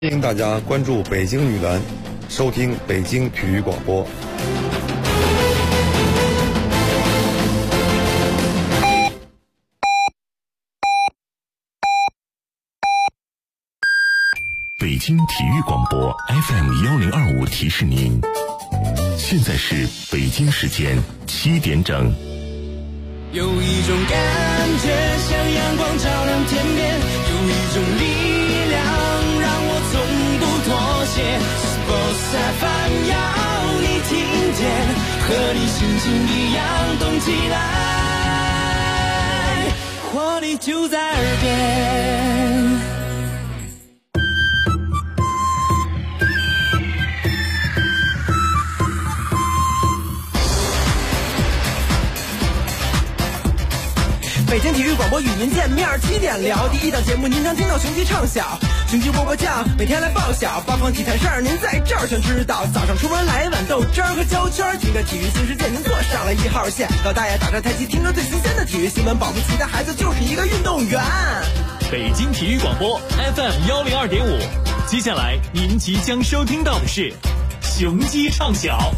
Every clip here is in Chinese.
欢迎大家关注北京女篮，收听北京体育广播。 北京体育广播 FM1025 提示您，现在是北京时间7点整。 有一种感觉像阳光照亮天边，有一种力量让我从不妥协。Sports FM 要你听见，和你心情一样动起来，活力就在耳边。 北京体育广播与您见面，7点聊。第一档节目您将听到雄鸡唱晓，雄鸡波波酱，每天来报晓，八方体坛事儿您在这儿全知道。早上出门来一碗豆汁儿和焦圈，听着体育新世界您坐上了1号线。老大爷打着太极，听着最新鲜的体育新闻，保不齐的孩子就是一个运动员。 北京体育广播 FM102.5，接下来您即将收听到的是雄鸡唱晓。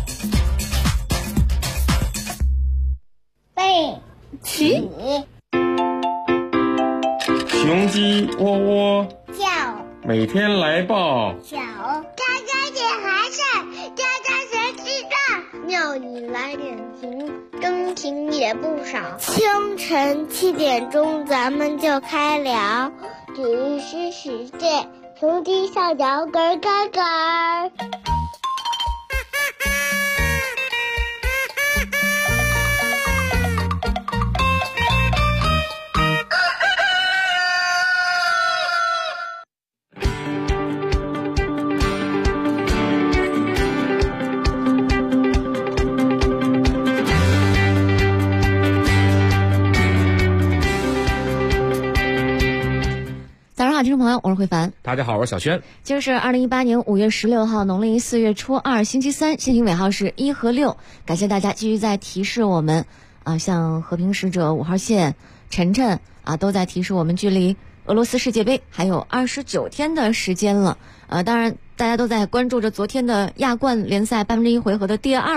背起雄鸡窝窝叫， 每天来报小家家点孩子，家家学记账，庙里来点情，真情也不少。清晨7点钟，咱们就开聊体育新世界，雄鸡上脚咯咯咯。 听众朋友，我是慧凡。 大家好，我是小轩。 今儿是2018年5月16号，农历4月初2，星期三，星星尾号是1和6。感谢大家继续在提示我们像和平使者5号线晨晨都在提示我们，距离俄罗斯世界杯还有29天的时间了。当然大家都在关注着昨天的亚冠联赛1/8回合的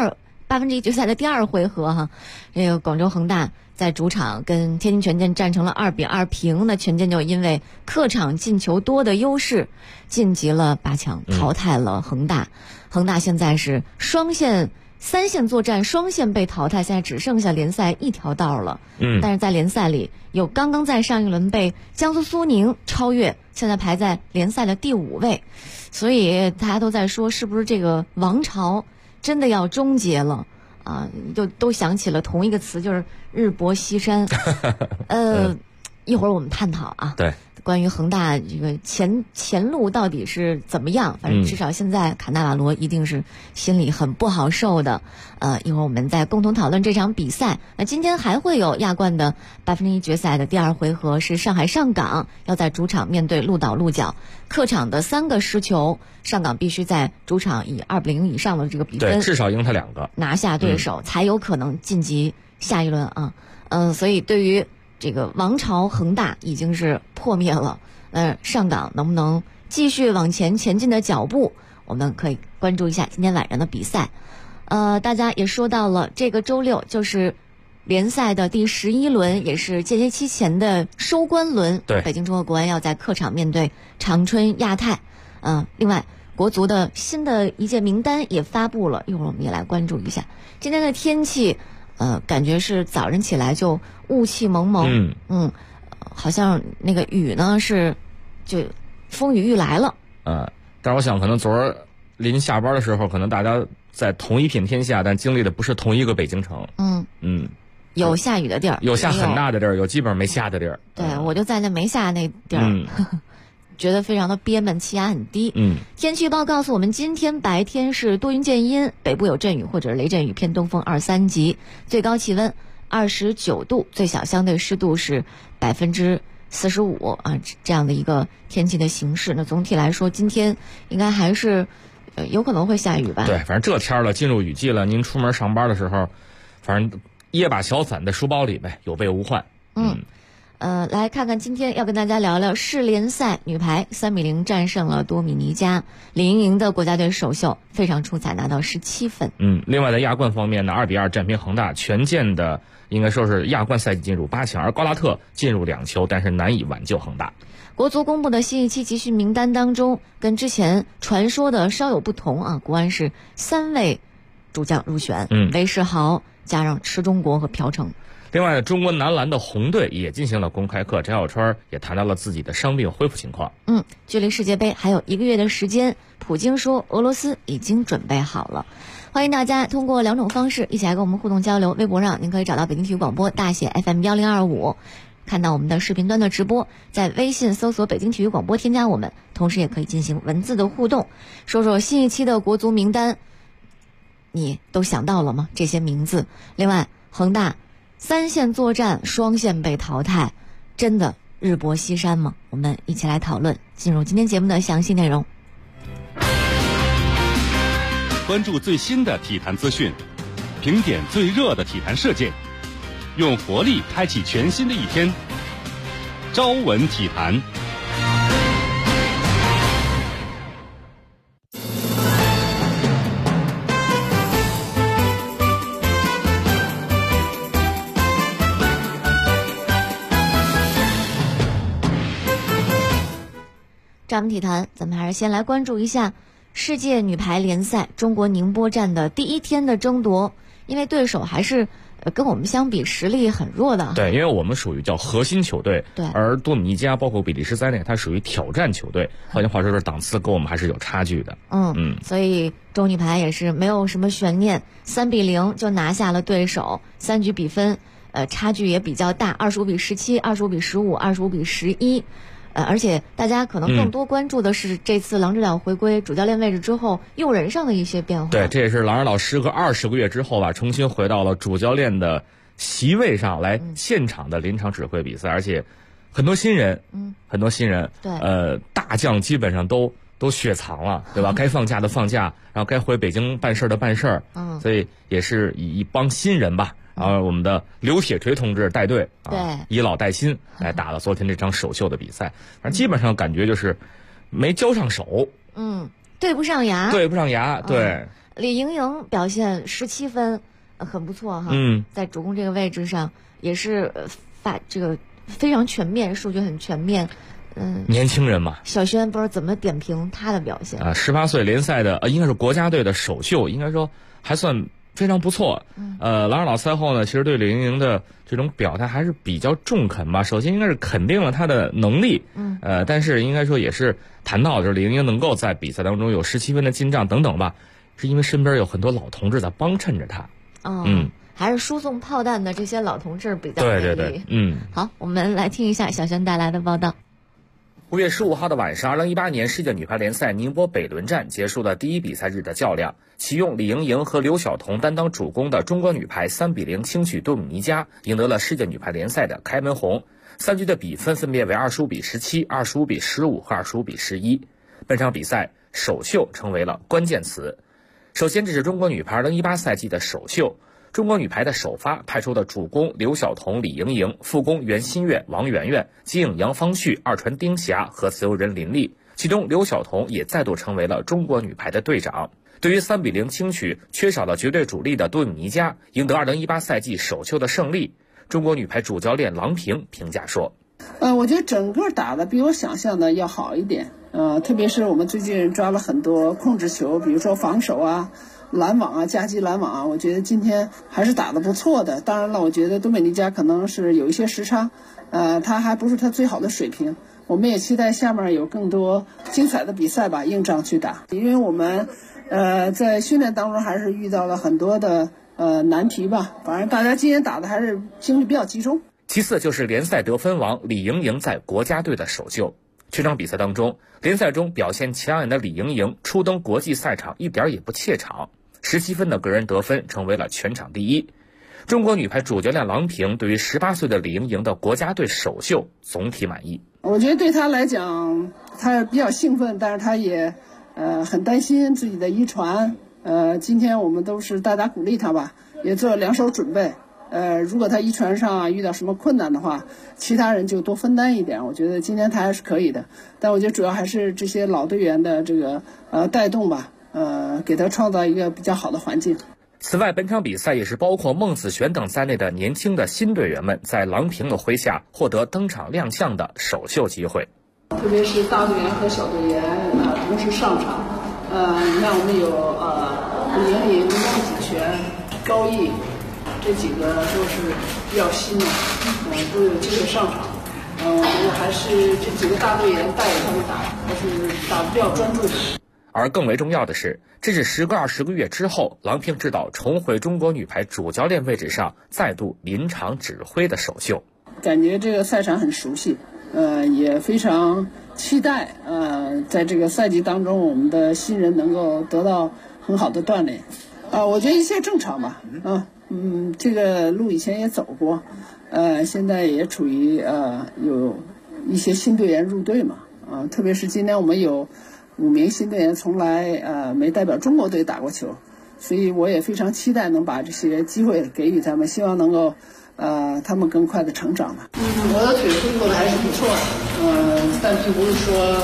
1/8决赛的第2回合哈。这个广州恒大在主场跟天津权健战成了2-2平，那权健就因为客场进球多的优势晋级了8强，淘汰了恒大。恒大现在是3线作战，双线被淘汰，现在只剩下联赛一条道了。但是在联赛里有刚刚在上一轮被江苏苏宁超越，现在排在联赛的第5位，所以大家都在说是不是这个王朝真的要终结了都想起了同一个词，就是日薄西山。一会儿我们探讨对关于恒大这个前路到底是怎么样，反正至少现在坎纳瓦罗一定是心里很不好受的。一会儿我们再共同讨论这场比赛。那今天还会有亚冠的1/8决赛的第2回合，是上海上港要在主场面对鹿岛鹿角，客场的3个失球，上港必须在主场以2-0以上的这个比分， 至少赢他2个， 拿下对手，才有可能晋级下一轮所以对于这个王朝恒大已经是破灭了，上港能不能继续往前进的脚步，我们可以关注一下今天晚上的比赛。大家也说到了，这个周六就是联赛的第11轮，也是间歇期前的收官轮。对，北京中赫国安要在客场面对长春亚泰。另外国足的新的一届名单也发布了，一会儿我们也来关注一下。今天的天气感觉是早晨起来就雾气蒙蒙，好像那个雨呢就风雨欲来了。 但是我想可能昨儿临下班的时候，可能大家在同一片天下，但经历的不是同一个北京城。 有下雨的地儿， 有下很大的地儿，有基本上没下的地儿。 对，我就在那没下那地儿。觉得非常的憋闷，气压很低。天气预报告诉我们，今天白天是多云见阴，北部有阵雨或者雷阵雨，偏东风2-3级，最高气温29度，最小相对湿度是45%这样的一个天气的形式。那总体来说，今天应该还是有可能会下雨吧？ 对，反正这天了，进入雨季了，您出门上班的时候，反正掖把小伞在书包里呗，有备无患。 来看看今天要跟大家聊聊世联赛女排3-0战胜了多米尼加，李盈莹的国家队首秀非常出彩，拿到17分。 另外在亚冠方面呢，2-2战平恒大，全建的应该说是亚冠赛季进入8强，而高拉特进入2球，但是难以挽救恒大。 国足公布的新一期集训名单当中，跟之前传说的稍有不同啊，国安是3位主将入选，韦世豪加上池忠国和朴成。 另外，中国男篮的红队也进行了公开课，翟小川也谈到了自己的伤病恢复情况。 距离世界杯还有1个月的时间，普京说俄罗斯已经准备好了。欢迎大家通过2种方式一起来跟我们互动交流。微博上您可以找到北京体育广播大写 FM1025，看到我们的视频端的直播，在微信搜索北京体育广播添加我们，同时也可以进行文字的互动，说说新一期的国足名单你都想到了吗？这些名字。另外，恒大3线作战双线被淘汰，真的日薄西山吗？我们一起来讨论，进入今天节目的详细内容。 关注最新的体坛资讯，评点最热的体坛事件，用活力开启全新的一天。朝闻体坛。 咱们体坛，咱们还是先来关注一下世界女排联赛中国宁波站的第1天的争夺，因为对手还是跟我们相比实力很弱的。 对，因为我们属于叫核心球队， 对，而多米尼加包括比利时在内，它属于挑战球队。换句话说，是档次跟我们还是有差距的。 所以中女排也是没有什么悬念，3-0就拿下了对手，3局比分差距也比较大，25-17、25-15、25-11。而且大家可能更多关注的是这次郎指导回归主教练位置之后用人上的一些变化。 对，这也是郎指导时隔20个月之后吧，重新回到了主教练的席位上来现场的临场指挥比赛，而且很多新人， 对， 大将基本上都雪藏了，对吧？该放假的放假，然后该回北京办事的办事，所以也是以一帮新人吧。然后我们的刘铁锤同志带队， 对， 以老带新来打了昨天这场首秀的比赛。反正基本上感觉就是没交上手， 对不上牙， 对。 李盈莹表现17分，很不错哈。在主攻这个位置上也是这个非常全面，数据很全面。 年轻人嘛， 小轩不知道怎么点评他的表现 18岁联赛的应该是国家队的首秀，应该说还算非常不错。郎指导赛后呢，其实对李盈莹的这种表态还是比较中肯吧。首先应该是肯定了她的能力，但是应该说也是谈到就是李盈莹能够在比赛当中有17分的进账等等吧，是因为身边有很多老同志在帮衬着她。 还是输送炮弹的这些老同志比较给力。 对， 好，我们来听一下小轩带来的报道。 5月15号的晚上，2018年世界女排联赛宁波北仑站结束了第一比赛日的较量。启用李盈莹和刘晓彤担当主攻的中国女排3-0轻取多米尼加，赢得了世界女排联赛的开门红。3局的比分分别为25-17、25-15和25-11。本场比赛首秀成为了关键词。首先，这是中国女排2018赛季的首秀。中国女排的首发派出的主攻刘晓彤、李盈莹，副攻袁心玥、王媛媛，接应杨方旭、二传丁霞和自由人林丽。其中刘晓彤也再度成为了中国女排的队长。对于3-0轻取缺少了绝对主力的多米尼加，赢得2018赛季首秀的胜利，中国女排主教练郎平评价说： 我觉得整个打的比我想象的要好一点。特别是我们最近抓了很多控制球，比如说防守啊、拦网啊、夹击拦网啊，我觉得今天还是打得不错的。当然了，我觉得多米尼加可能是有一些时差，他还不是他最好的水平。我们也期待下面有更多精彩的比赛吧，硬仗去打。因为我们在训练当中还是遇到了很多的难题吧。反正大家今天打的还是精力比较集中。 其次就是联赛得分王李盈莹在国家队的首秀。这场比赛当中，联赛中表现抢眼的李盈莹初登国际赛场一点也不怯场，17分的个人得分成为了全场第一。中国女排主教练郎平对于18岁的李盈莹的国家队首秀总体满意。 我觉得对她来讲，她比较兴奋，但是她也很担心自己的遗传。今天我们都是大家鼓励她吧，也做了2手准备。 如果他遗传上遇到什么困难的话，其他人就多分担一点。我觉得今天他还是可以的，但我觉得主要还是这些老队员的这个带动吧，给他创造一个比较好的环境。 此外，本场比赛也是包括孟子璇等在内的年轻的新队员们在郎平的麾下获得登场亮相的首秀机会。 特别是大队员和小队员同时上场，你看我们有李盈莹、孟子璇、高毅，这几个都是比较新的，都有机会上场。我觉得还是这几个大队员带着他们打，还是打得比较专注的。 而更为重要的是，这是时隔20个月之后，郎平指导重回中国女排主教练位置上再度临场指挥的首秀。 感觉这个赛场很熟悉，也非常期待，在这个赛季当中，我们的新人能够得到很好的锻炼。我觉得一切正常吧，这个路以前也走过，现在也处于有一些新队员入队嘛，特别是今天我们有5名新队员从来没代表中国队打过球，所以我也非常期待能把这些机会给予他们，希望能够他们更快的成长吧。我的腿恢复的还是不错的，但并不是说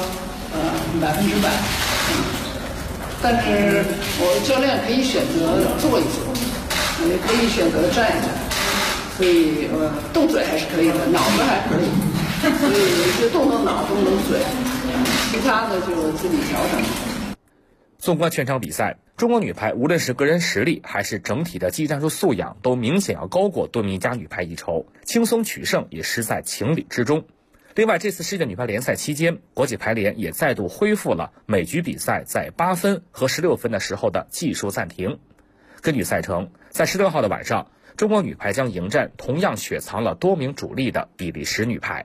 100%，但是我教练可以选择坐一坐，也可以选择站一站，所以动嘴还是可以的，脑子还可以，所以就动动脑动动嘴，其他的就自己调整。 纵观全场比赛，中国女排无论是个人实力还是整体的技战术素养，都明显要高过多米尼加女排一筹，轻松取胜也实在情理之中。另外，这次世界女排联赛期间，国际排联也再度恢复了每局比赛在8分和16分的时候的技术暂停。根据赛程，在16号的晚上，中国女排将迎战同样雪藏了多名主力的比利时女排。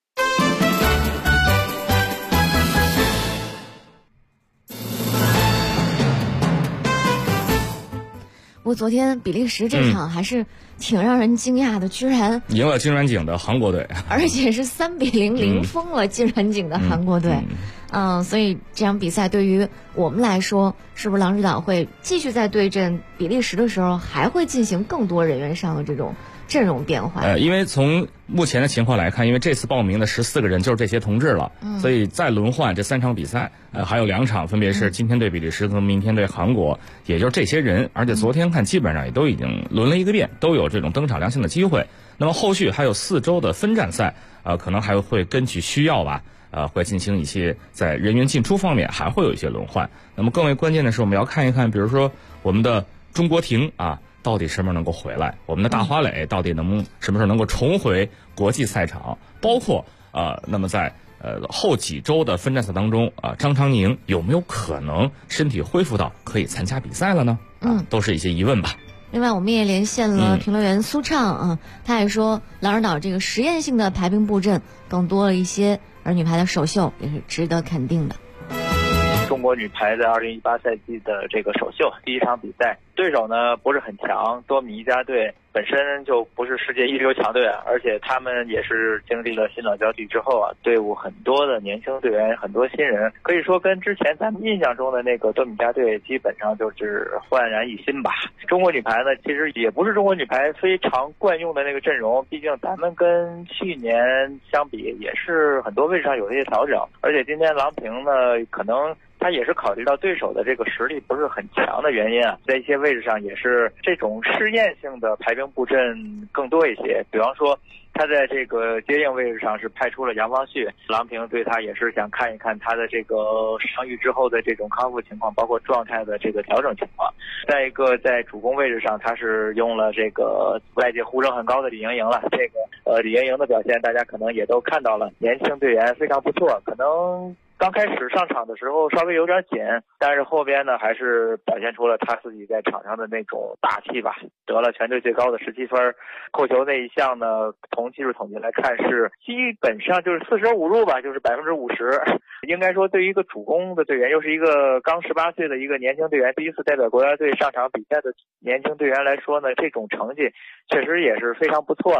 不过昨天比利时这场还是挺让人惊讶的，居然赢了金软景的韩国队， 而且是3-0零封了金软景的韩国队。所以这场比赛对于我们来说，是不是郎指导会继续在对阵比利时的时候，还会进行更多人员上的这种阵容变化？ 因为从目前的情况来看，因为这次报名的14个人就是这些同志了，所以再轮换这3场比赛，还有2场，分别是今天对比利时和明天对韩国，也就是这些人。而且昨天看基本上也都已经轮了一个遍，都有这种登场亮相的机会。那么后续还有4周的分站赛，可能还会根据需要吧，会进行一些在人员进出方面还会有一些轮换。那么更为关键的是，我们要看一看，比如说我们的中国婷到底什么时候能够回来？我们的大花磊到底什么时候能够重回国际赛场？包括那么在后几周的分站赛当中张常宁有没有可能身体恢复到可以参加比赛了呢？都是一些疑问吧。 另外，我们也连线了评论员苏畅他也说，郎指导这个实验性的排兵布阵更多了一些，而女排的首秀也是值得肯定的。 中国女排在2018赛季的这个首秀第一场比赛，对手呢不是很强，多米尼加队本身就不是世界一流强队，而且他们也是经历了新老交替之后队伍很多的年轻队员，很多新人，可以说跟之前咱们印象中的那个多米加队基本上就是焕然一新吧。中国女排呢，其实也不是中国女排非常惯用的那个阵容，毕竟咱们跟去年相比也是很多位置上有一些调整，而且今天郎平呢，可能他也是考虑到对手的这个实力不是很强的原因在一些位置上也是这种试验性的排兵布阵更多一些。比方说他在这个接应位置上是派出了杨方旭，郎平对他也是想看一看他的这个伤愈之后的这种康复情况，包括状态的这个调整情况。再一个在主攻位置上，他是用了这个外界呼声很高的李盈莹了。这个李盈莹的表现大家可能也都看到了，年轻队员非常不错，可能刚开始上场的时候稍微有点紧，但是后边呢还是表现出了他自己在场上的那种大气吧，得了全队最高的17分。扣球那一项呢，从技术统计来看是基本上就是4舍5入吧，就是50%。应该说对于一个主攻的队员，又是一个刚18岁的一个年轻队员，第一次代表国家队上场比赛的年轻队员来说呢，这种成绩确实也是非常不错了。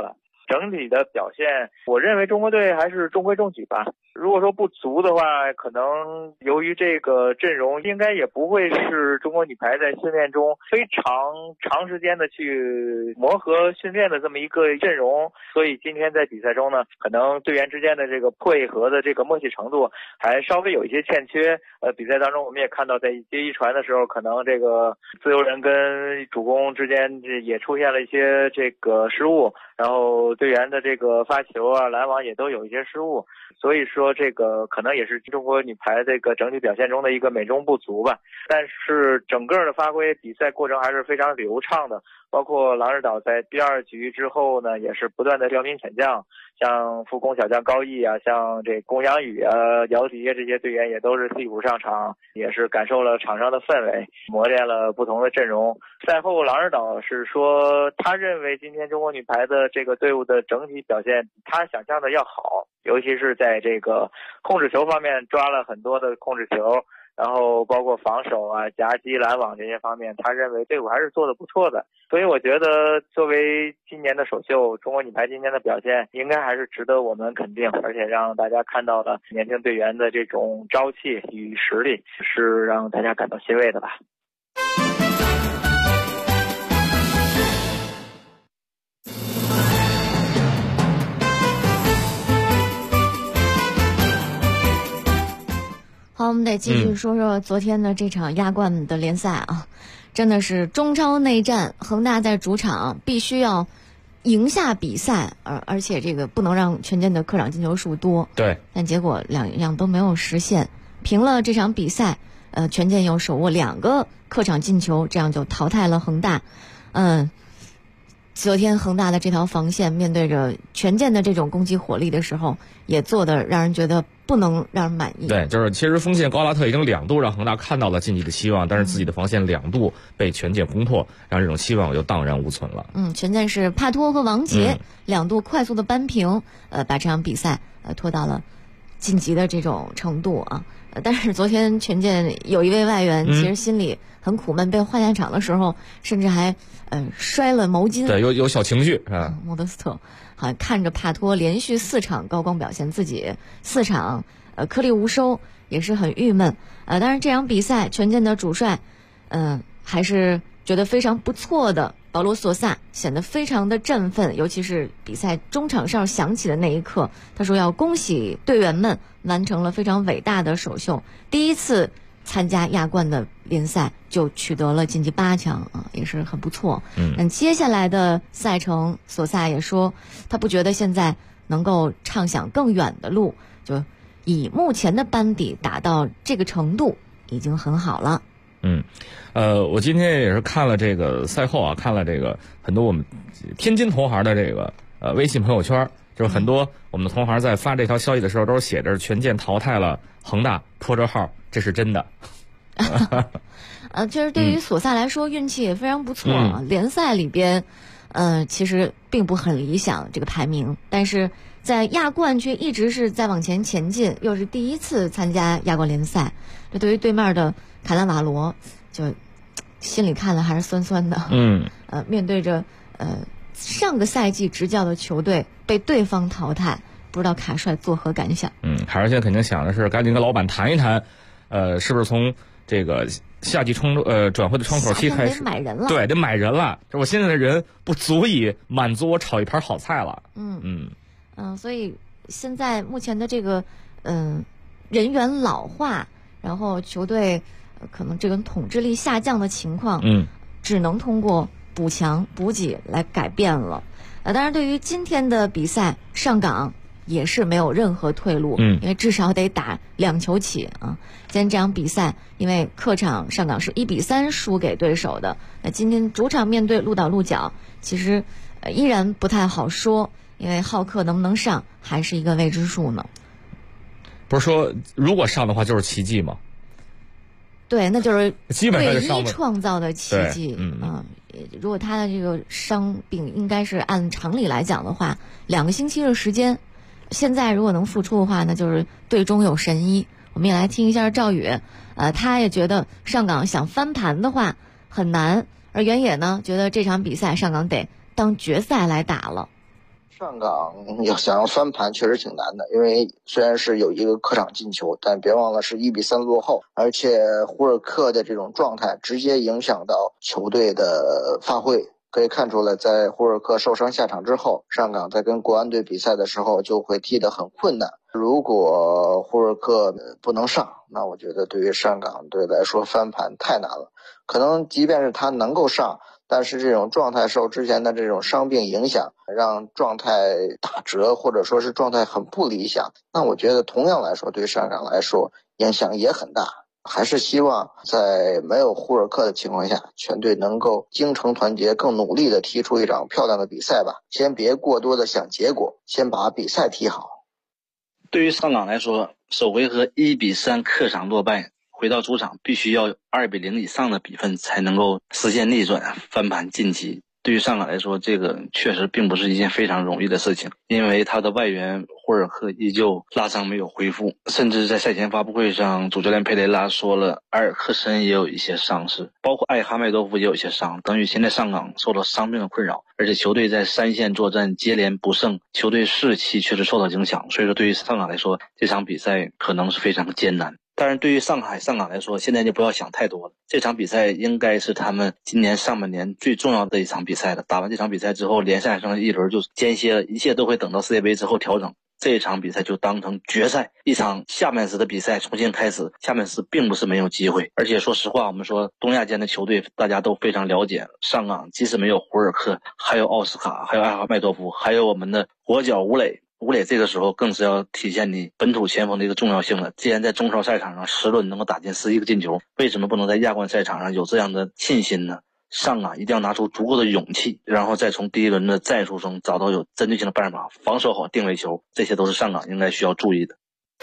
整体的表现，我认为中国队还是中规中矩吧。如果说不足的话，可能由于这个阵容应该也不会是中国女排在训练中非常长时间的去磨合训练的这么一个阵容，所以今天在比赛中呢，可能队员之间的这个配合的这个默契程度还稍微有一些欠缺。比赛当中我们也看到，在接一传的时候，可能这个自由人跟主攻之间也出现了一些这个失误，然后队员的这个发球啊、拦网也都有一些失误，所以说这个可能也是中国女排这个整体表现中的一个美中不足吧。但是整个的发挥，比赛过程还是非常流畅的，包括郎日岛在第2局之后呢，也是不断的调兵遣将，像副攻小将高毅啊，像这龚洋宇啊、姚迪啊这些队员也都是替补上场，也是感受了场上的氛围，磨练了不同的阵容。赛后郎日岛是说，他认为今天中国女排的这个队伍的整体表现比他想象的要好，尤其是在这个控制球方面抓了很多的控制球，然后包括防守啊、夹击、拦网这些方面，他认为队伍还是做得不错的。所以我觉得作为今年的首秀，中国女排今年的表现应该还是值得我们肯定，而且让大家看到了年轻队员的这种朝气与实力，是让大家感到欣慰的吧。 好，我们得继续说说昨天的这场亚冠的联赛啊，真的是中超内战，恒大在主场必须要赢下比赛，而且这个不能让权健的客场进球数多。 对， 但结果两样都没有实现。凭了这场比赛，权健又手握2个客场进球，这样就淘汰了恒大。昨天恒大的这条防线面对着权健的这种攻击火力的时候，也做得让人觉得不能让人满意。 对，就是其实锋线高拉特已经2度让恒大看到了晋级的希望，但是自己的防线2度被权健攻破，让这种希望就荡然无存了。 权健是帕托和王杰2度快速的扳平，把这场比赛拖到了晋级的这种程度啊。但是昨天权健有一位外援，其实心里很苦闷，被换下场的时候，甚至还摔了毛巾。 对，有小情绪啊。 莫德斯特好像看着帕托连续4场高光表现，自己4场颗粒无收，也是很郁闷。当然这场比赛权健的主帅还是觉得非常不错的，保罗索萨显得非常的振奋，尤其是比赛中场哨响起的那一刻，他说要恭喜队员们完成了非常伟大的首秀，第一次参加亚冠的联赛就取得了晋级8强啊，也是很不错。接下来的赛程，索萨也说他不觉得现在能够畅想更远的路，就以目前的班底打到这个程度已经很好了。 我今天也是看了这个赛后啊，看了这个很多我们天津同行的这个微信朋友圈，就是很多我们的同行在发这条消息的时候都是写着权健淘汰了恒大，拖着号，这是真的。 其实对于索萨来说，运气也非常不错啊。联赛里边，其实并不很理想这个排名，但是在亚冠却一直是在往前前进，又是第一次参加亚冠联赛，这对于对面的卡纳瓦罗就心里看了还是酸酸的。面对着上个赛季执教的球队被对方淘汰，不知道卡帅作何感想？ 卡帅现在肯定想的是赶紧跟老板谈一谈，是不是从这个夏季转会的窗口期开始得买人了？对， 得买人了。这我现在的人不足以满足我炒一盘好菜了。 所以现在目前的这个人员老化，然后球队可能这个统治力下降的情况，只能通过补强补给来改变了。当然对于今天的比赛，上港也是没有任何退路，因为至少得打2球起啊。今天这场比赛，因为客场上港是1-3输给对手的，那今天主场面对鹿岛鹿角，其实依然不太好说，因为浩克能不能上还是一个未知数呢。 不是说如果上的话就是奇迹吗？ 对，那就是唯一创造的奇迹。如果他的这个伤病应该是按常理来讲的话，2个星期的时间，现在如果能复出的话，那就是队中有神医。我们也来听一下赵宇，他也觉得上港想翻盘的话很难，而原野呢觉得这场比赛上港得当决赛来打了。 上港想要翻盘确实挺难的，因为虽然是有一个客场进球，但别忘了是1-3落后，而且胡尔克的这种状态直接影响到球队的发挥。可以看出来，在胡尔克受伤下场之后，上港在跟国安队比赛的时候就会踢得很困难。如果胡尔克不能上，那我觉得对于上港队来说翻盘太难了。可能即便是他能够上，但是这种状态受之前的这种伤病影响，让状态打折，或者说是状态很不理想，那我觉得同样来说对上港来说影响也很大。还是希望在没有胡尔克的情况下，全队能够精诚团结，更努力的踢出一场漂亮的比赛吧。先别过多的想结果，先把比赛踢好。 对于上港来说，首回合1-3客场落败，回到主场必须要2-0以上的比分才能够实现逆转翻盘晋级。对于上港来说，这个确实并不是一件非常容易的事情，因为他的外援霍尔克依旧拉伤没有恢复，甚至在赛前发布会上，主教练佩雷拉说了，埃尔克森也有一些伤势，包括艾哈迈多夫也有一些伤，等于现在上港受到伤病的困扰，而且球队在3线作战接连不胜，球队士气确实受到影响，所以说对于上港来说，这场比赛可能是非常艰难。当然对于上港来说，现在就不要想太多了，这场比赛应该是他们今年上半年最重要的一场比赛了。打完这场比赛之后，联赛上一轮就间歇了，一切都会等到世界杯之后调整。这一场比赛就当成决赛，一场下半时的比赛重新开始，下半时并不是没有机会。而且说实话，我们说东亚间的球队大家都非常了解，上港即使没有胡尔克，还有奥斯卡，还有艾哈迈多夫，还有我们的国脚吴磊这个时候更是要体现你本土前锋的一个重要性了。既然在中超赛场上10轮能够打进11个进球，为什么不能在亚冠赛场上有这样的信心呢？上港一定要拿出足够的勇气，然后再从第一轮的战术中找到有针对性的办法，防守好定位球，这些都是上港应该需要注意的。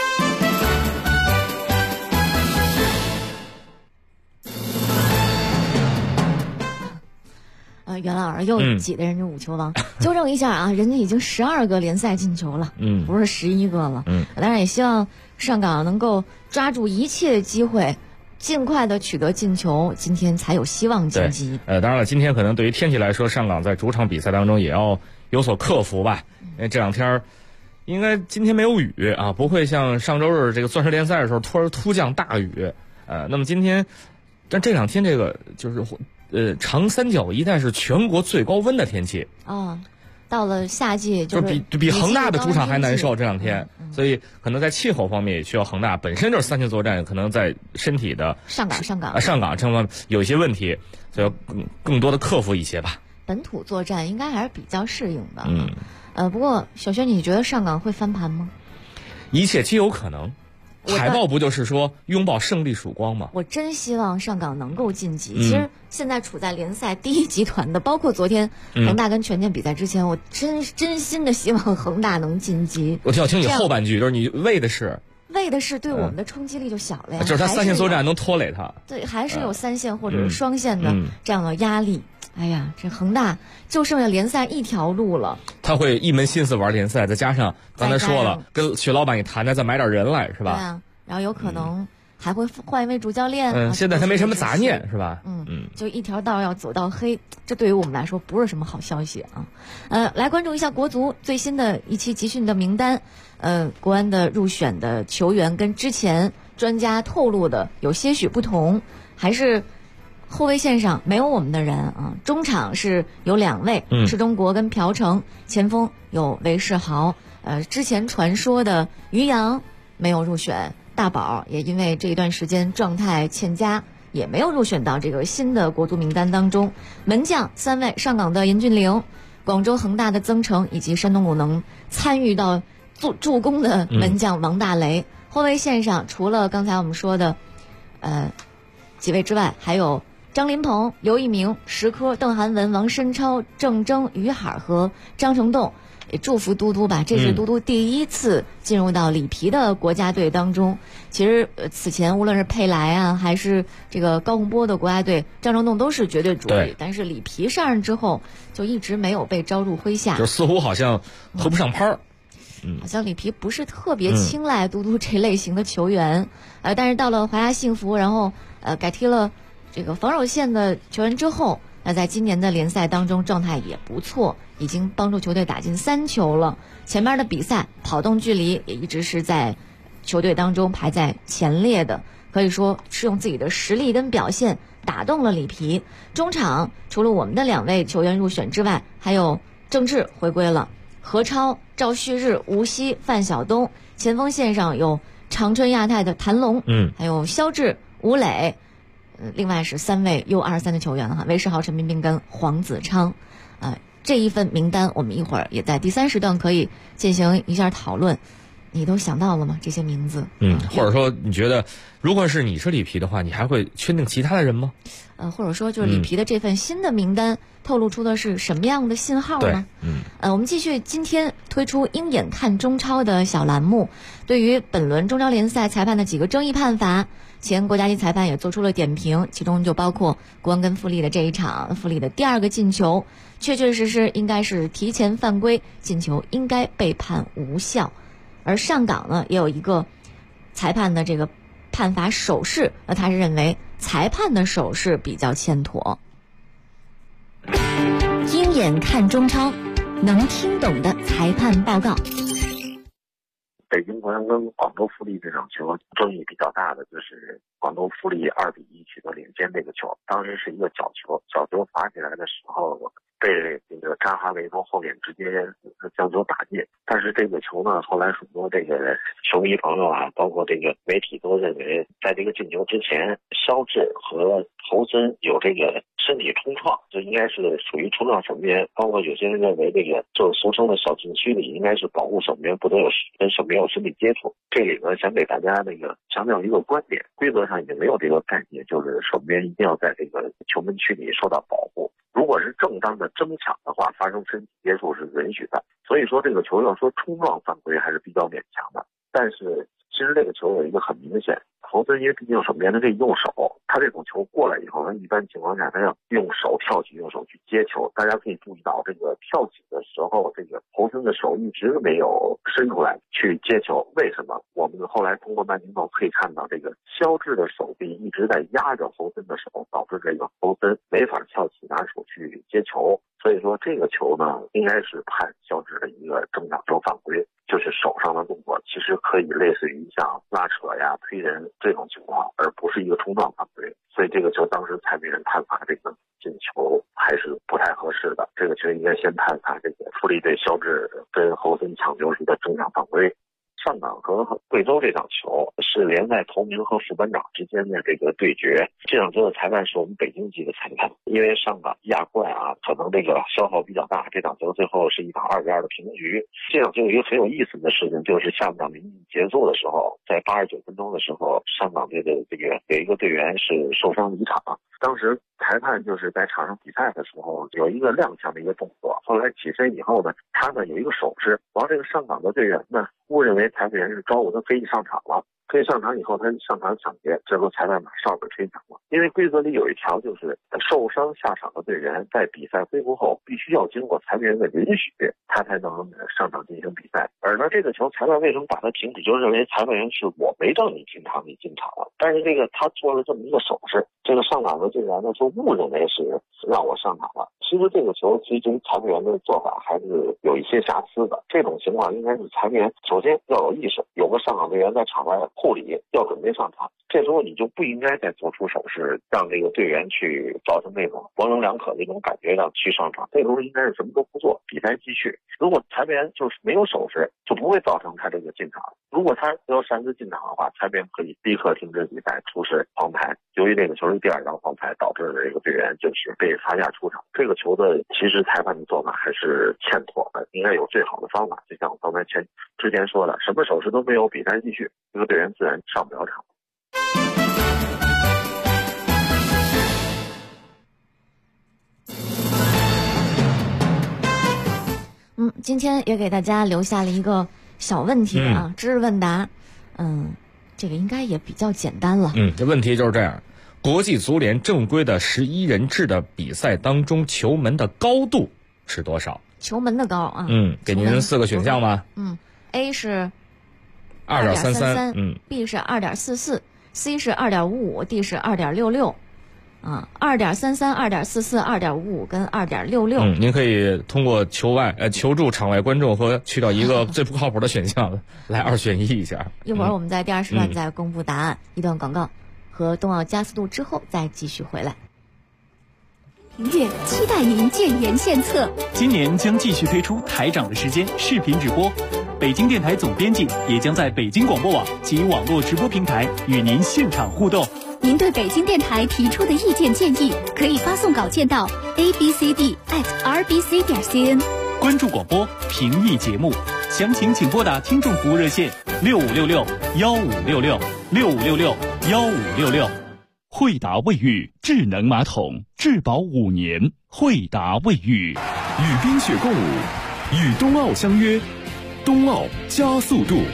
袁老师又挤得人家5球王，纠正一下啊，人家已经12个联赛进球了，不是11个了。当然也希望上港能够抓住一切机会，尽快的取得进球，今天才有希望晋级。 当然了，今天可能对于天气来说，上港在主场比赛当中也要有所克服吧。因为这两天应该今天没有雨啊，不会像上周日这个钻石联赛的时候突降大雨。那么今天，但这两天这个就是长三角一带是全国最高温的天气到了夏季就是比恒大的主场还难受这两天，所以可能在气候方面也需要恒大本身就是3线作战，可能在身体的上港这方面有一些问题，所以要更多的克服一些吧。 本土作战应该还是比较适应的。不过小轩，你觉得上港会翻盘吗？ 一切皆有可能。海报不就是说拥抱胜利曙光吗？ 我真希望上港能够晋级。其实现在处在联赛第一集团的，包括昨天恒大跟权健比赛之前，我真心的希望恒大能晋级。 我听你后半句，就是你为的是对我们的冲击力就小了呀。 就是他3线作战能拖累他。 对，还是有3线或者是双线的这样的压力。哎呀，这恒大就剩下联赛一条路了。 他会一门心思玩联赛，再加上刚才说了，跟徐老板一谈，再买点人来，是吧？ 对啊，然后有可能还会换一位主教练。 现在他没什么杂念，是吧？ 就一条道要走到黑，这对于我们来说不是什么好消息啊。来关注一下国足最新的一期集训的名单。国安的入选的球员跟之前专家透露的有些许不同，还是后卫线上没有我们的人啊，中场是有2位，是中国跟朴成，前锋有韦世豪，之前传说的于洋没有入选，大宝也因为这一段时间状态欠佳，也没有入选到这个新的国足名单当中。门将3位，上港的严俊凌，广州恒大的曾诚，以及山东鲁能参与到助攻的门将王大雷。后卫线上除了刚才我们说的几位之外，还有张琳芃、刘一鸣、石科、邓涵文、王申超、郑铮、于海和张成栋。也祝福嘟嘟吧，这是嘟嘟第一次进入到里皮的国家队当中。其实此前无论是佩莱啊，还是这个高洪波的国家队，张成栋都是绝对主力，但是里皮上任之后就一直没有被招入麾下， 就似乎好像合不上拍儿。 好像里皮不是特别青睐嘟嘟这类型的球员。但是到了华夏幸福，然后改踢了这个防守线的球员之后， 那在今年的联赛当中状态也不错，已经帮助球队打进3球了。前面的比赛跑动距离也一直是在球队当中排在前列的，可以说是用自己的实力跟表现打动了里皮。中场除了我们的2位球员入选之外，还有郑智回归了，何超、赵旭日、吴曦、范晓东。前锋线上有长春亚泰的谭龙，还有肖智、吴磊。另外是3位 U23 的球员哈，韦世豪、陈彬彬跟黄子昌，这一份名单我们一会儿也在第3时段可以进行一下讨论。你都想到了吗？这些名字？ 或者说你觉得，如果是你是里皮的话，你还会确定其他的人吗？ 或者说就是里皮的这份新的名单透露出的是什么样的信号呢？我们继续今天推出鹰眼看中超的小栏目，对于本轮中超联赛裁判的几个争议判罚，前国家级裁判也做出了点评，其中就包括国安跟富力的这一场，富力的第2个进球确确实实应该是提前犯规，进球应该被判无效。而上港呢也有一个裁判的这个判罚手势，那他是认为裁判的手势比较欠妥。鹰眼看中超，能听懂的裁判报告。 北京国安跟广州富力这场球争议比较大的就是广州富力2-1取得领先这个球，当时是一个角球罚起来的时候被这个扎哈维从后面直接将球打进，但是这个球呢，后来很多这个球迷朋友啊，包括这个媒体都认为，在这个进球之前，肖智和侯森有这个身体冲撞，这应该是属于冲撞守门员，包括有些人认为这个就是俗称的小禁区里应该是保护守门员不得有跟守门员有身体接触。这里呢，想给大家那个强调一个观点，规则上已经没有这个概念，就是守门员一定要在这个球门区里受到保护。如果是正当的争抢的话，发生身体接触是允许的。所以说这个球要说冲撞犯规还是比较勉强的。但是其实这个球有一个很明显，侯森因为毕竟守门员的这右手，他这种球过来以后，他一般情况下他要用手跳起右手去接球。大家可以注意到这个跳起的时候，这个侯森的手一直没有伸出来去接球。为什么？我们后来通过慢镜头可以看到，这个肖智的手臂一直在压着侯森的手，导致这个侯森没法跳起拿手去接球。所以说这个球呢，应该是判肖智的一个正当球犯规，就是手上的动作其实可以类似于像拉扯呀、推人这种情况，而不是一个冲撞犯规。所以这个球当时裁判员判罚这个进球还是不太合适的，这个球应该先判罚这个富力队肖智跟侯森抢球时的正当犯规。上港和贵州这场球是联赛头名和副班长之间的这个对决，这场球的裁判是我们北京籍的裁判，因为上港亚冠啊，可能这个消耗比较大，这场球最后是一场2-2的平局。这场球有一个很有意思的事情，就是下半场临近结束的时候，在89分钟的时候，上港队的这个有一个队员是受伤离场，当时裁判就是在场上比赛的时候有一个踉跄的一个动作，后来起身以后呢，他呢有一个手势，然后这个上港的队员呢误认为裁判员是招呼他可以上场了，可以上场以后他上场抢劫，这时候裁判把哨子吹响了。因为规则里有一条，就是受伤下场的队员在比赛恢复后必须要经过裁判员的允许，他才能上场进行比赛。而呢这个球裁判为什么把他停止，就认为裁判员是我没让你进场，你进场了，但是这个他做了这么一个手势，这个上港的队员呢就误认为是让我上场了。其实这个球其实裁判员的做法还是有一些瑕疵的，这种情况应该是裁判员首先要有意识，有个上港队员在场外护理，要准备上场，这时候你就不应该再做出手势，让这个队员去造成那种模棱两可的一种感觉，让去上场。这时候应该是什么都不做，比赛继续。如果裁判员就是没有手势，就不会造成他这个进场。如果他要擅自进场的话，裁判员可以立刻停止比赛，出示黄牌。由于这个球是第2张黄牌，导致这个队员就是被罚下出场。这个球的其实裁判的做法还是欠妥的，应该有最好的方法。就像我刚才之前说的，什么手势都没有，比赛继续，这个队员自然上不了场。 今天也给大家留下了一个小问题啊，知识问答。这个应该也比较简单了。 这问题就是这样：国际足联正规的11人制的比赛当中，球门的高度是多少？ 球门的高啊。 给您4个选项吧。 A 是 2.33， B 是2.44，C 是2.55，D 是2.66。 2.33、2.44、2.55跟2.66。 您可以通过求助场外观众和去掉一个最不靠谱的选项来2选1一下。 一会儿我们在第2时段再公布答案，一段广告和冬奥加速度之后再继续回来。 评点期待您建言献策。 今年将继续推出台长的时间视频直播，北京电台总编辑也将在北京广播网及网络直播平台与您现场互动。 您对北京电台提出的意见建议，可以发送稿件到 abcd@rbc.cn。 关注广播，评议节目，详情请拨打听众服务热线6566-1566，6566-1566。惠达卫浴智能马桶，质保5年。惠达卫浴与冰雪共舞，与冬奥相约，冬奥加速度。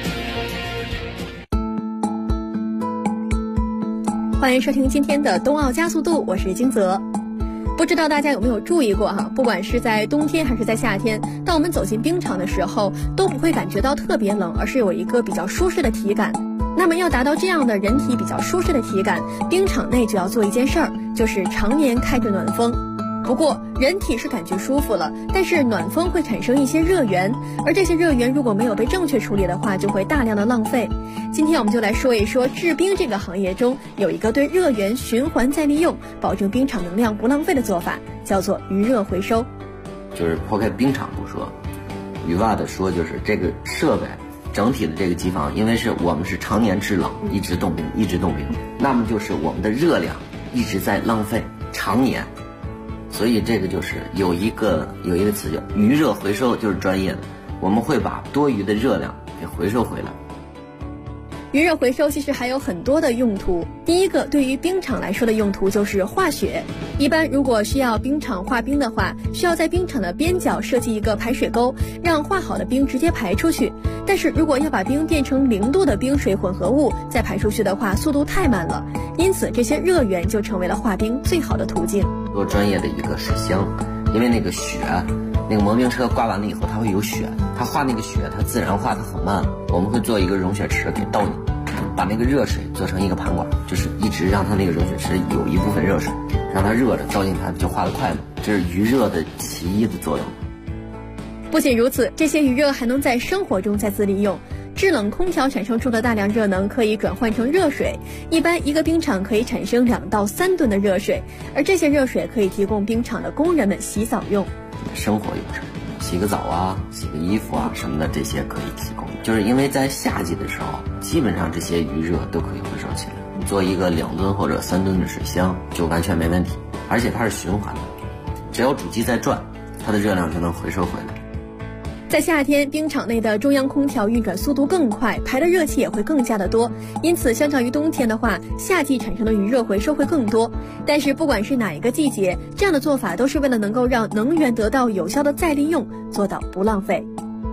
欢迎收听今天的冬奥加速度，我是金泽。不知道大家有没有注意过不管是在冬天还是在夏天，当我们走进冰场的时候，都不会感觉到特别冷，而是有一个比较舒适的体感。那么要达到这样的人体比较舒适的体感，冰场内就要做一件事儿，就是常年开着暖风。不过人体是感觉舒服了，但是暖风会产生一些热源，而这些热源如果没有被正确处理的话，就会大量的浪费。今天我们就来说一说制冰这个行业中有一个对热源循环再利用，保证冰场能量不浪费的做法，叫做余热回收。 就是抛开冰场不说，语外的说，就是这个设备整体的这个机房，因为我们是常年制冷，一直冻冰，那么就是我们的热量一直在浪费，常年。所以这个就是有一个词叫余热回收，就是专业的，我们会把多余的热量给回收回来。 余热回收其实还有很多的用途。第一个，对于冰场来说的用途就是化雪。一般如果需要冰场化冰的话，需要在冰场的边角设计一个排水沟，让化好的冰直接排出去。但是如果要把冰变成0度的冰水混合物再排出去的话，速度太慢了，因此这些热源就成为了化冰最好的途径。 做专业的一个水箱，因为那个雪，那个磨冰车刮完了以后它会有雪，它化那个雪它自然化的很慢，我们会做一个融雪池给倒进，把那个热水做成一个盘管，就是一直让它那个融雪池有一部分热水，让它热着倒进它就化得快嘛，这是余热的其一的作用。 不仅如此，这些余热还能在生活中再次利用。制冷空调产生出的大量热能可以转换成热水，一般一个冰场可以产生2到3吨的热水，而这些热水可以提供冰场的工人们洗澡用。 生活用水，洗个澡啊，洗个衣服啊什么的，这些可以提供。就是因为在夏季的时候，基本上这些余热都可以回收起来，你做一个2吨或者3吨的水箱就完全没问题，而且它是循环的，只要主机在转，它的热量就能回收回来。 在夏天，冰场内的中央空调运转速度更快，排的热气也会更加的多，因此相较于冬天的话，夏季产生的余热回收会更多。但是不管是哪一个季节，这样的做法都是为了能够让能源得到有效的再利用，做到不浪费。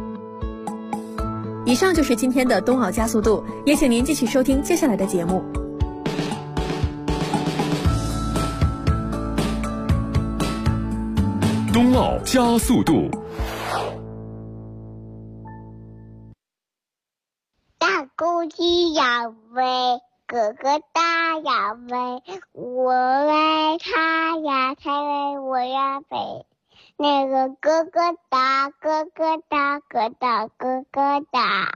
以上就是今天的冬奥加速度，也请您继续收听接下来的节目。 冬奥加速度。 大公鸡要飞，哥哥大要飞，我为它呀才为我呀飞。那个哥哥大，哥哥大，哥大哥哥大。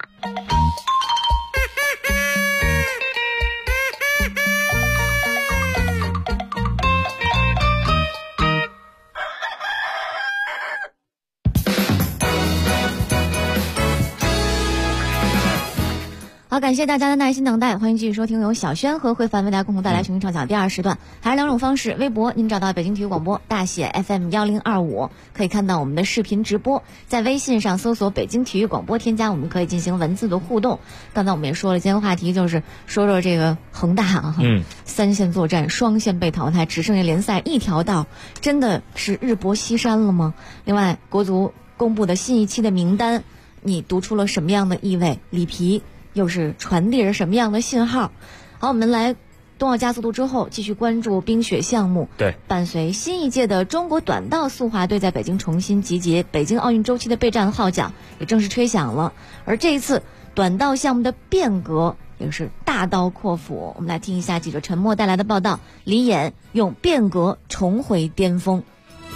好，感谢大家的耐心等待，欢迎继续收听由小轩和慧凡为大家共同带来雄心畅想第2时段。还是2种方式，微博您找到北京体育广播大写 FM1025，可以看到我们的视频直播，在微信上搜索北京体育广播添加，我们可以进行文字的互动。刚才我们也说了，今天话题就是说说这个恒大3线作战，双线被淘汰，只剩下联赛一条道，真的是日薄西山了吗？另外，国足公布的新一期的名单，你读出了什么样的意味？里皮又是传递着什么样的信号？好，我们来冬奥加速度之后，继续关注冰雪项目。 对， 伴随新一届的中国短道速滑队在北京重新集结，北京奥运周期的备战号角也正式吹响了。而这一次短道项目的变革也是大刀阔斧。我们来听一下记者陈默带来的报道，李演用变革重回巅峰。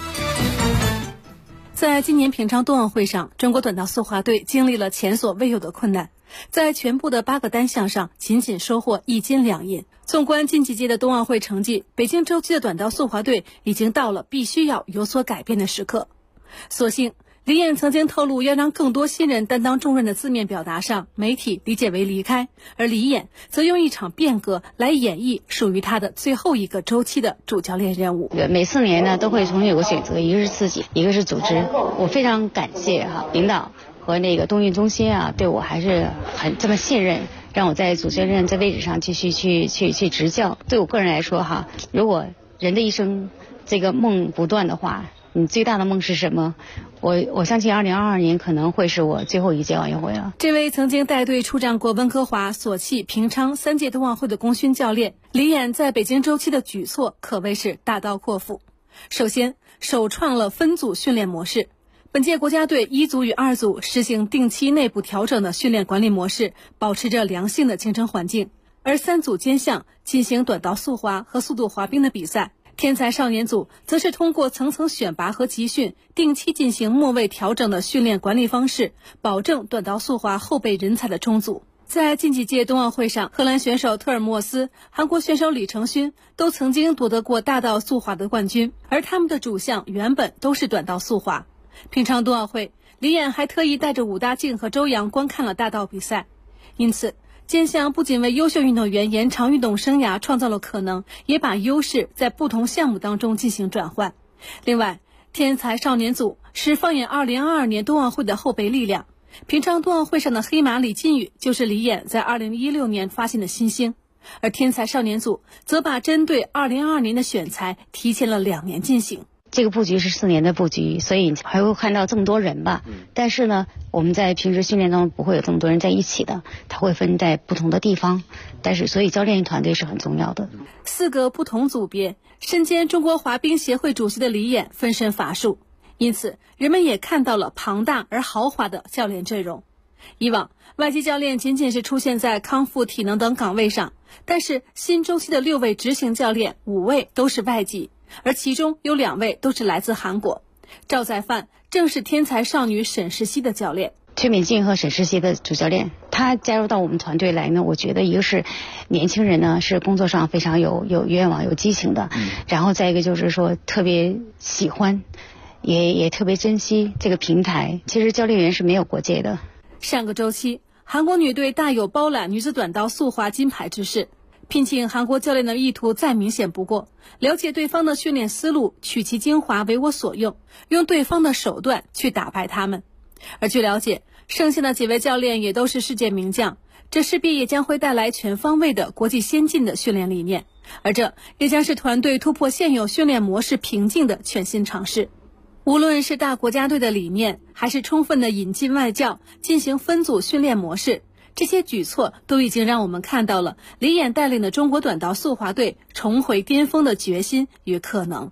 在今年平昌冬奥会上，中国短道速滑队经历了前所未有的困难，在全部的8个单项上仅仅收获1金2银。纵观近几届的冬奥会成绩，北京周期的短道速滑队已经到了必须要有所改变的时刻。所幸李演曾经透露要让更多新人担当重任的字面表达上，媒体理解为离开，而李演则用一场变革来演绎属于他的最后一个周期的主教练任务。 每4年呢都会重新有个选择，一个是自己，一个是组织。我非常感谢领导和那个冬运中心对我还是很这么信任，让我在主教练这位置上继续去执教。对我个人来说如果人的一生这个梦不断的话，你最大的梦是什么？我相信2022年可能会是我最后一届奥运会了。 这位曾经带队出战过温哥华、索契、平昌3届冬奥会的功勋教练李演在北京周期的举措可谓是大刀阔斧。首先，首创了分组训练模式。本届国家队1组与2组实行定期内部调整的训练管理模式，保持着良性的竞争环境。而3组兼项进行短道速滑和速度滑冰的比赛。天才少年组则是通过层层选拔和集训，定期进行末位调整的训练管理方式，保证短道速滑后备人才的充足。在近几届冬奥会上，荷兰选手特尔莫斯、韩国选手李承勋都曾经夺得过大道速滑的冠军，而他们的主项原本都是短道速滑。平昌冬奥会，李演还特意带着武大靖和周洋观看了大道比赛，因此兼项不仅为优秀运动员延长运动生涯创造了可能，也把优势在不同项目当中进行转换。另外，天才少年组是放眼2022年冬奥会的后备力量。平昌冬奥会上的黑马李金宇就是李演在2016年发现的新星，而天才少年组则把针对2022年的选材提前了2年进行。 这个布局是4年的布局，所以还会看到这么多人吧。但是呢，我们在平时训练当中不会有这么多人在一起的，他会分在不同的地方。但是，所以教练团队是很重要的。 4个不同组别，身兼中国滑冰协会主席的李演分身乏术，因此人们也看到了庞大而豪华的教练阵容。以往外籍教练仅仅是出现在康复、体能等岗位上，但是新周期的6位执行教练5位都是外籍，而其中有2位都是来自韩国。赵在范正是天才少女沈世熙的教练。 崔敏静和沈世熙的主教练，他加入到我们团队来呢，我觉得一个是年轻人呢是工作上非常有愿望、有激情的，然后再一个就是说特别喜欢，也特别珍惜这个平台。其实教练员是没有国界的。 上个周期，韩国女队大有包揽女子短道速滑金牌之势。聘请韩国教练的意图再明显不过，了解对方的训练思路，取其精华为我所用，用对方的手段去打败他们。而据了解，剩下的几位教练也都是世界名将，这势必也将会带来全方位的国际先进的训练理念，而这也将是团队突破现有训练模式瓶颈的全新尝试。无论是大国家队的理念，还是充分的引进外教，进行分组训练模式，这些举措都已经让我们看到了李演带领的中国短道速滑队重回巅峰的决心与可能。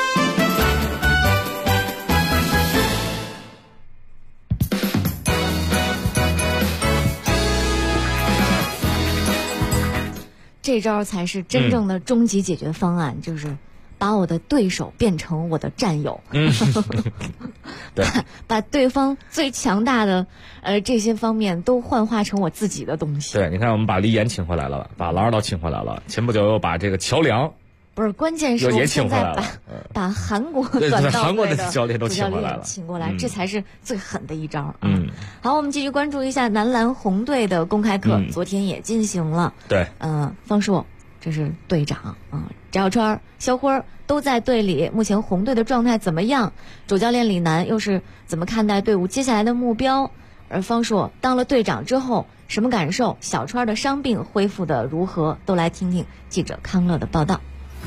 这招才是真正的终极解决方案，就是把我的对手变成我的战友， 对， 把对方最强大的这些方面都幻化成我自己的东西。 对，你看我们把李岩请回来了，把郎二刀请回来了，前不久又把这个乔梁， 不是，关键是我们现在把韩国短道队的教练都请过来了， 请过来，这才是最狠的一招。好，我们继续关注一下男篮红队的公开课，昨天也进行了。 对， 方硕这是队长翟小川、肖辉都在队里。目前红队的状态怎么样？主教练李楠又是怎么看待队伍接下来的目标？而方硕当了队长之后什么感受？小川的伤病恢复的如何？都来听听记者康乐的报道。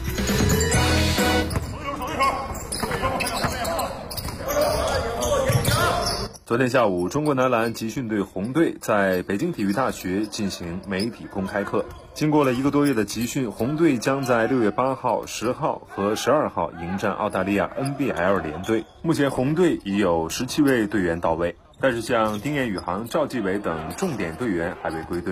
昨天下午，中国男篮集训队红队在北京体育大学进行媒体公开课。经过了1个多月的集训，红队将在6月8号、10号和12号迎战澳大利亚 NBL 联队。目前红队已有17位队员到位，但是像丁彦雨航、赵继伟等重点队员还未归队。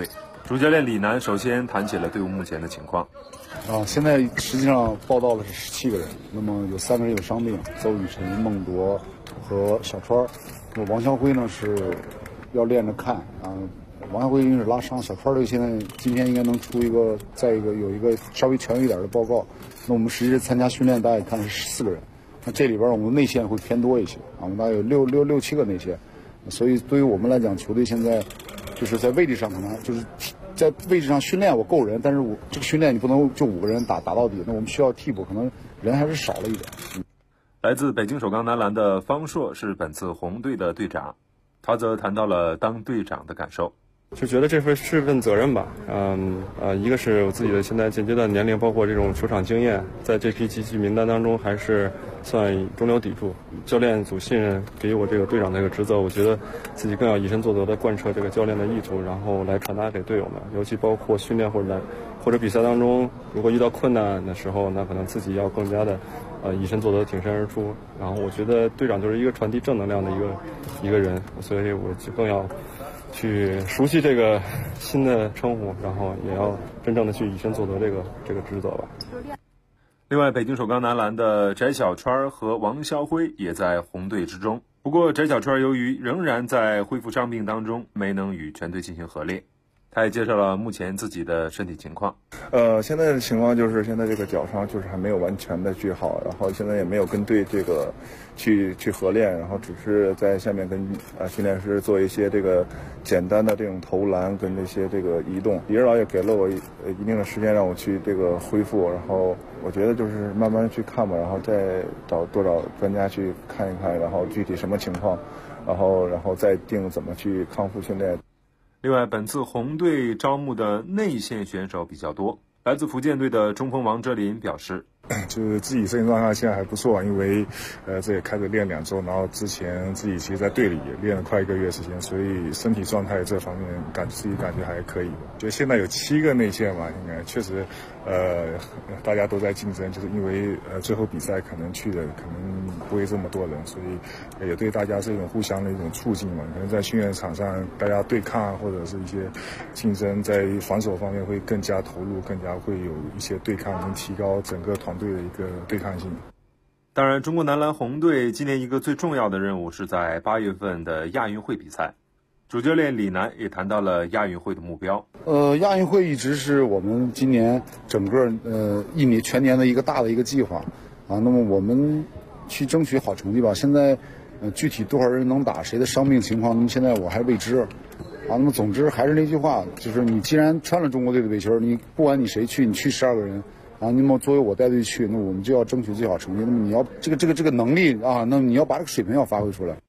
主教练李楠首先谈起了队伍目前的情况。 现在实际上报道的是17个人，那么有3个人有伤病，邹雨辰、孟铎和小川。那么王肖辉呢是要练着看啊。王耀辉因为是拉伤，小川队现在今天应该能出一个，再一个有一个稍微全一点的报告。那我们实际参加训练，大概看是14个人，那这里边我们内线会偏多一些啊，我们大概有六七个内线，所以对于我们来讲，球队现在就是在位置上可能就是在位置上训练我够人，但是我这个训练你不能就5个人打到底，那我们需要替补，可能人还是少了一点。 来自北京首钢男篮的方硕是本次红队的队长，他则谈到了当队长的感受。 就觉得这是份责任吧，一个是我自己的现在现阶段年龄，包括这种球场经验，在这批集训名单当中还是算中流砥柱。教练组信任给我这个队长这个职责，我觉得自己更要以身作则的贯彻这个教练的意图，然后来传达给队友们，尤其包括训练或者比赛当中，如果遇到困难的时候，那可能自己要更加的以身作则，挺身而出。然后我觉得队长就是一个传递正能量的一个人，所以我就更要去熟悉这个新的称呼，然后也要真正的去以身作则这个职责吧。 另外，北京首钢男篮的翟小川和王肖辉也在红队之中。不过，翟小川由于仍然在恢复伤病当中，没能与全队进行合练。他也介绍了目前自己的身体情况。 现在的情况就是现在这个脚伤就是还没有完全的治好，然后现在也没有跟队这个去合练，然后只是在下面跟训练师做一些这个简单的这种投篮跟这些这个移动。李指导也给了我一定的时间让我去这个恢复，然后我觉得就是慢慢去看吧，然后再找多找专家去看一看，然后具体什么情况，然后再定怎么去康复训练。 另外，本次红队招募的内线选手比较多。来自福建队的中锋王哲林表示， 就是自己身体状态现在还不错，因为这也开始练2周，然后之前自己其实在队里也练了快1个月时间，所以身体状态这方面自己感觉还可以。就现在有7个内线嘛，应该确实大家都在竞争，就是因为最后比赛可能去的可能不会这么多人，所以也对大家是一种互相的一种促进嘛。可能在训练场上大家对抗或者是一些竞争，在防守方面会更加投入，更加会有一些对抗，能提高整个团队的一个对抗性。 当然，中国男篮红队今年一个最重要的任务是在8月份的亚运会比赛。主教练李楠也谈到了亚运会的目标。 亚运会一直是我们今年整个全年的一个大的一个计划啊。那么我们去争取好成绩吧。现在具体多少人能打，谁的伤病情况，那么现在我还未知。那么总之还是那句话，就是你既然穿了中国队的围裙，你不管你谁去，你去12个人啊，那么作为我带队去，那我们就要争取最好成绩。那么你要这个能力啊，那么你要把这个水平要发挥出来。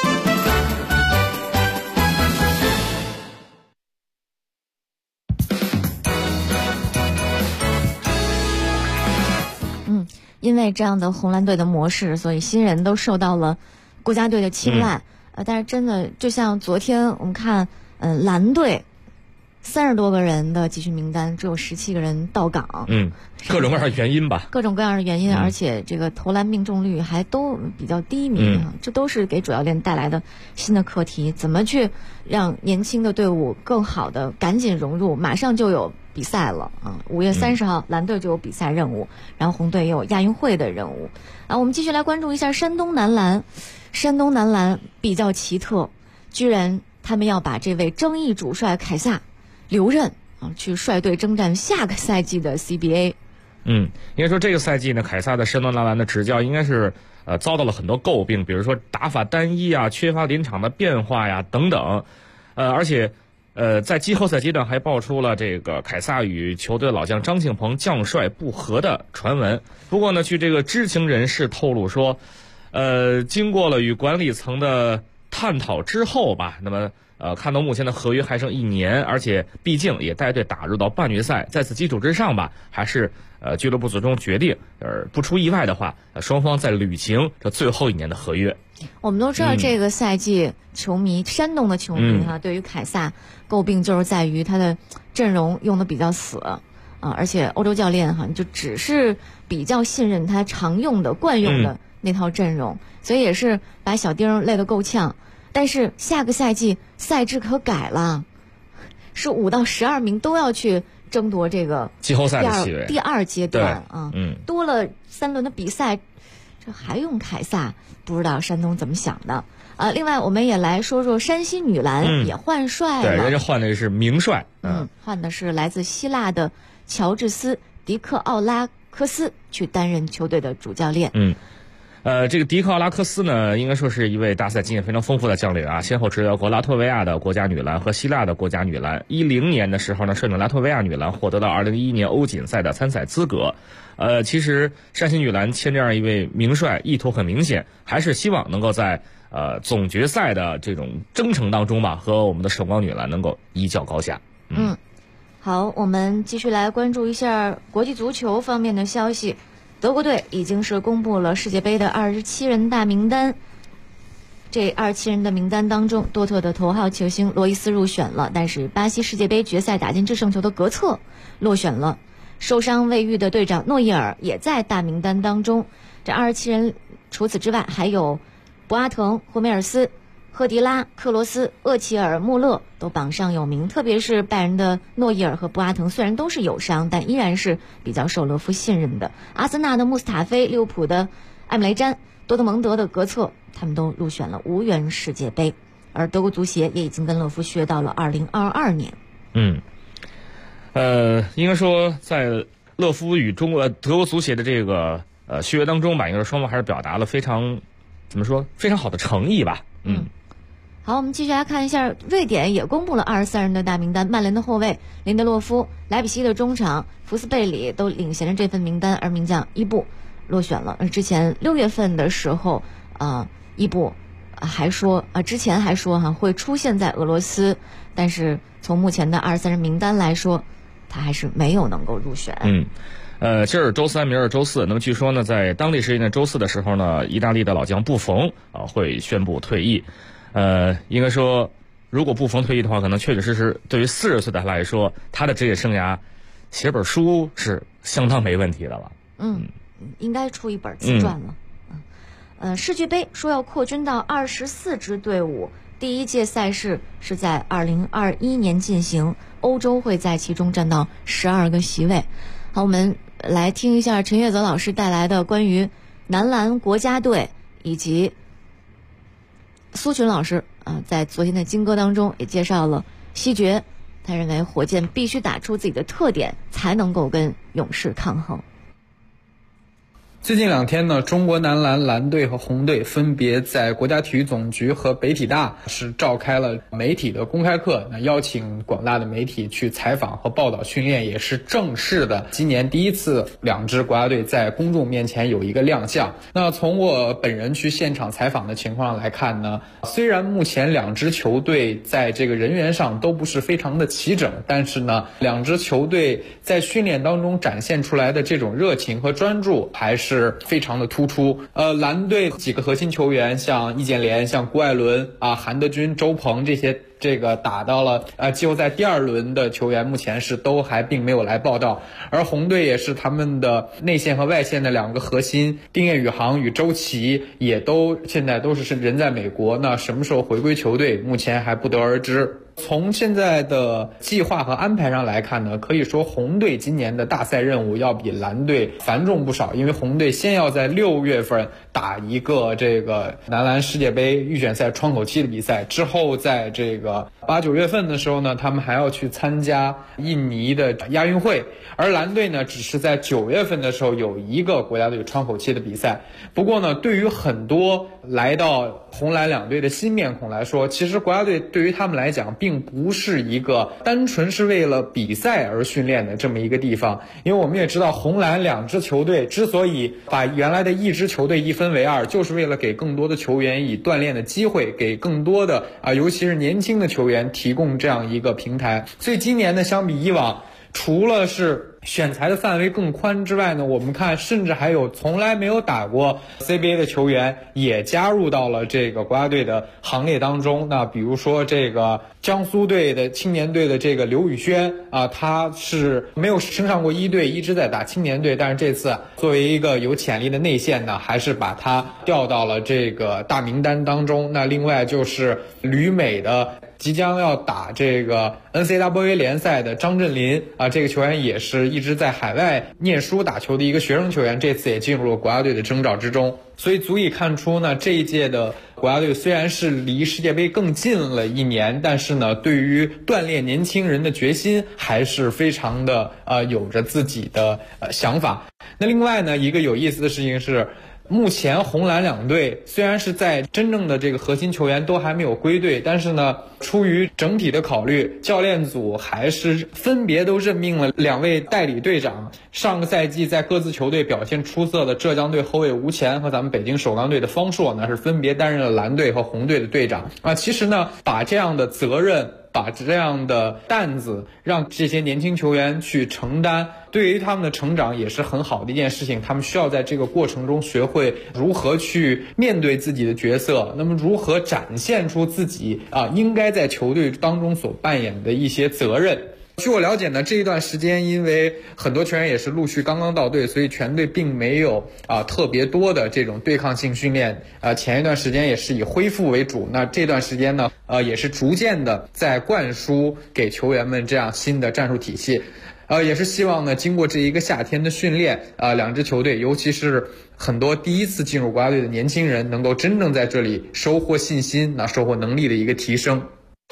因为这样的红蓝队的模式，所以新人都受到了国家队的青睐。但是真的就像昨天我们看，蓝队30多个人的集训名单，只有17个人到岗。 各种各样的原因吧。 各种各样的原因，而且这个投篮命中率还都比较低迷这都是给主教练带来的新的课题。怎么去让年轻的队伍更好的赶紧融入？马上就有比赛了5月30号蓝队就有比赛任务，然后红队也有亚运会的任务。我们继续来关注一下山东男篮。山东男篮比较奇特，居然他们要把这位争议主帅凯撒留任去率队征战下个赛季的 CBA。 应该说这个赛季呢，凯撒的山东男篮的执教应该是遭到了很多诟病，比如说打法单一缺乏临场的变化等等。而且在季后赛阶段还爆出了这个凯撒与球队老将张庆鹏将帅不和的传闻。不过呢，据这个知情人士透露说，经过了与管理层的探讨之后吧，那么看到目前的合约还剩1年，而且毕竟也带队打入到半决赛，在此基础之上吧，还是俱乐部最终决定，不出意外的话，双方在履行这最后1年的合约。 我们都知道这个赛季山东的球迷对于凯撒诟病就是在于他的阵容用的比较死而且欧洲教练就只是比较信任他常用的惯用的那套阵容，所以也是把小丁累得够呛。但是下个赛季赛制可改了， 是5到12名都要去争夺这个季后赛的席位。 第二阶段啊，多了3轮的比赛，这还用凯撒？不知道山东怎么想的。另外我们也来说说山西女篮也换帅了。 对，人家换的是名帅。 换的是来自希腊的乔治斯·迪克奥拉科斯去担任球队的主教练。 这个迪克奥拉科斯呢，应该说是一位大赛经验非常丰富的将领啊，先后执教过拉脱维亚的国家女篮和希腊的国家女篮。10年的时候呢，率领拉脱维亚女篮获得了2011年欧锦赛的参赛资格。其实山西女篮签这样一位名帅，意图很明显，还是希望能够在总决赛的这种征程当中吧，和我们的首钢女篮能够一较高下。 好，我们继续来关注一下国际足球方面的消息。德国队已经是公布了世界杯的27人大名单，这27人的名单当中，多特的头号球星罗伊斯入选了，但是巴西世界杯决赛打进制胜球的格策落选了，受伤未愈的队长诺伊尔也在大名单当中。这27人除此之外还有博阿滕、霍梅尔斯、赫迪拉、克罗斯、厄齐尔、穆勒都榜上有名，特别是拜仁的诺伊尔和博阿滕虽然都是有伤，但依然是比较受勒夫信任的。阿森纳的穆斯塔菲、利物浦的艾姆雷詹、多特蒙德的格策，他们都入选了无缘世界杯。而德国足协也已经跟勒夫续约到了2022年。 应该说在勒夫与德国足协的这个续约当中吧，应该说双方还是表达了非常好的诚意吧。 好，我们继续来看一下，瑞典也公布了23人的大名单，曼联的后卫林德洛夫、莱比锡的中场福斯贝里都领衔了这份名单，而名将伊布落选了。之前6月份的时候，伊布还说之前还说会出现在俄罗斯，但是从目前的23人名单来说，他还是没有能够入选。 今儿周3，明儿周4。那么据说呢，在当地时间的周4的时候呢，意大利的老将布冯会宣布退役。应该说，如果布冯退役的话，可能确确实实对于40岁的他来说，他的职业生涯写本书是相当没问题的了。 应该出一本自传了。世俱杯说要扩军到24支队伍，第一届赛事是在2021年进行，欧洲会在其中占到12个席位。好，我们来听一下陈月泽老师带来的关于男篮国家队以及苏群老师在昨天的金歌当中也介绍了西决，他认为火箭必须打出自己的特点，才能够跟勇士抗衡。 最近2天呢，中国男篮蓝队和红队分别在国家体育总局和北体大是召开了媒体的公开课，邀请广大的媒体去采访和报道训练，也是正式的今年第一次2支国家队在公众面前有一个亮相。那从我本人去现场采访的情况来看呢，虽然目前2支球队在这个人员上都不是非常的齐整，但是呢2支球队在训练当中展现出来的这种热情和专注还是非常的突出。蓝队几个核心球员，像易建联、像郭艾伦韩德君、周鹏这个打到了季后赛第2轮的球员，目前是都还并没有来报道。而红队也是他们的内线和外线的2个核心丁彦雨航与周琦也现在都是人在美国，那什么时候回归球队目前还不得而知。从现在的计划和安排上来看呢，可以说红队今年的大赛任务要比蓝队繁重不少，因为红队先要在6月份打一个这个男篮世界杯预选赛窗口期的比赛，之后在这个8、9月份的时候呢，他们还要去参加印尼的亚运会，而蓝队呢只是在9月份的时候有一个国家队窗口期的比赛。不过呢，对于很多来到红蓝2队的新面孔来说，其实国家队对于他们来讲并不是一个单纯是为了比赛而训练的这么一个地方。因为我们也知道，红蓝2支球队之所以把原来的1支球队一分为2，就是为了给更多的球员以锻炼的机会，给更多的尤其是年轻的球员提供这样一个平台。所以今年呢，相比以往，除了是选材的范围更宽之外呢，我们看甚至还有从来没有打过 CBA 的球员也加入到了这个国家队的行列当中。那比如说这个江苏队的青年队的这个刘宇轩他是没有升上过1队，一直在打青年队，但是这次作为一个有潜力的内线呢，还是把他调到了这个大名单当中。那另外就是旅美的即将要打这个 NCAA 联赛的张镇麟啊，这个球员也是一直在海外念书打球的一个学生球员，这次也进入了国家队的征召之中。所以足以看出呢，这一届的国家队虽然是离世界杯更近了一年，但是呢，对于锻炼年轻人的决心还是非常的有着自己的想法。那另外呢，一个有意思的事情是，目前红蓝两队虽然是在真正的这个核心球员都还没有归队，但是呢，出于整体的考虑，教练组还是分别都任命了2位代理队长。上个赛季在各自球队表现出色的浙江队后卫吴前和咱们北京首钢队的方硕呢，是分别担任了蓝队和红队的队长啊。其实呢，把这样的责任，把这样的担子让这些年轻球员去承担，对于他们的成长也是很好的一件事情。他们需要在这个过程中学会如何去面对自己的角色，那么如何展现出自己应该在球队当中所扮演的一些责任。据我了解呢，这一段时间因为很多球员也是陆续刚刚到队，所以全队并没有特别多的这种对抗性训练。前一段时间也是以恢复为主，那这段时间呢也是逐渐的在灌输给球员们这样新的战术体系。也是希望呢，经过这一个夏天的训练两支球队，尤其是很多第一次进入国家队的年轻人，能够真正在这里收获信心，收获能力的一个提升。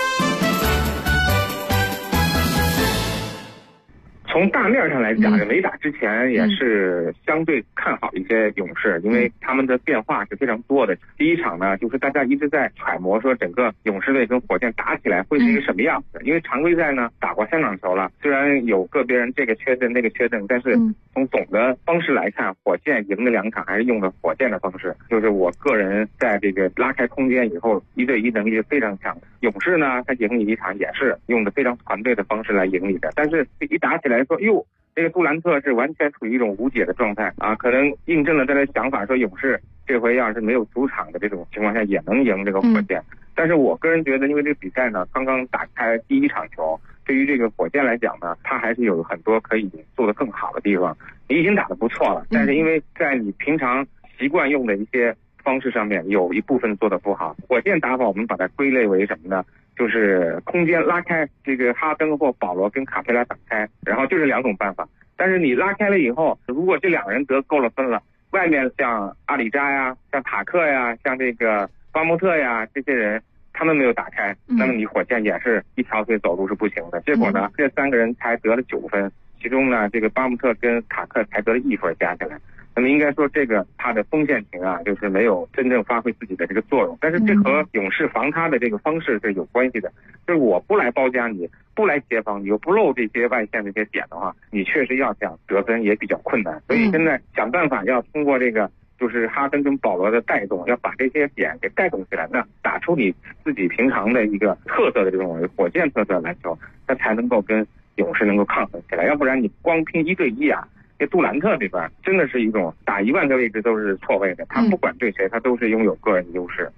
从大面上来讲，没打之前也是相对看好一些勇士，因为他们的变化是非常多的。第一场呢，就是大家一直在揣摩说整个勇士队跟火箭打起来会是一个什么样子。因为常规赛呢打过3场球了，虽然有个别人这个缺阵那个缺阵，但是从总的方式来看，火箭赢的2场还是用的火箭的方式，就是我个人在这个拉开空间以后1对1能力是非常强。勇士呢，他赢你一场也是用的非常团队的方式来赢你的，但是一打起来说，哟，这个杜兰特是完全处于一种无解的状态啊，可能印证了他的想法，说勇士这回要是没有主场的这种情况下也能赢这个火箭。但是我个人觉得，因为这个比赛呢刚刚打开第一场球，对于这个火箭来讲呢，他还是有很多可以做得更好的地方。你已经打得不错了，但是因为在你平常习惯用的一些方式上面有一部分做得不好。火箭打法我们把它归类为什么呢？就是空间拉开，这个哈登或保罗跟卡佩拉挡开，然后就是2种办法。但是你拉开了以后，如果这2人得够了分了，外面像阿里扎呀、像塔克呀、像这个巴莫特呀这些人，他们没有打开，那么你火箭也是一条腿走路是不行的。结果呢，这3个人才得了9分，其中呢这个巴莫特跟塔克才得了1分加起来。那么应该说这个他的锋线型就是没有真正发挥自己的这个作用，但是这和勇士防他的这个方式是有关系的。就是我不来包夹你，不来协防你，又不漏这些外线的这些点的话，你确实要想得分也比较困难。所以现在想办法要通过这个就是哈登跟保罗的带动，要把这些点给带动起来，那打出你自己平常的一个特色的这种火箭特色篮球，它才能够跟勇士能够抗衡起来。要不然你光拼1对1这杜兰特这边真的是一种打10000个位置都是错位的，他不管对谁他都是拥有个人优势。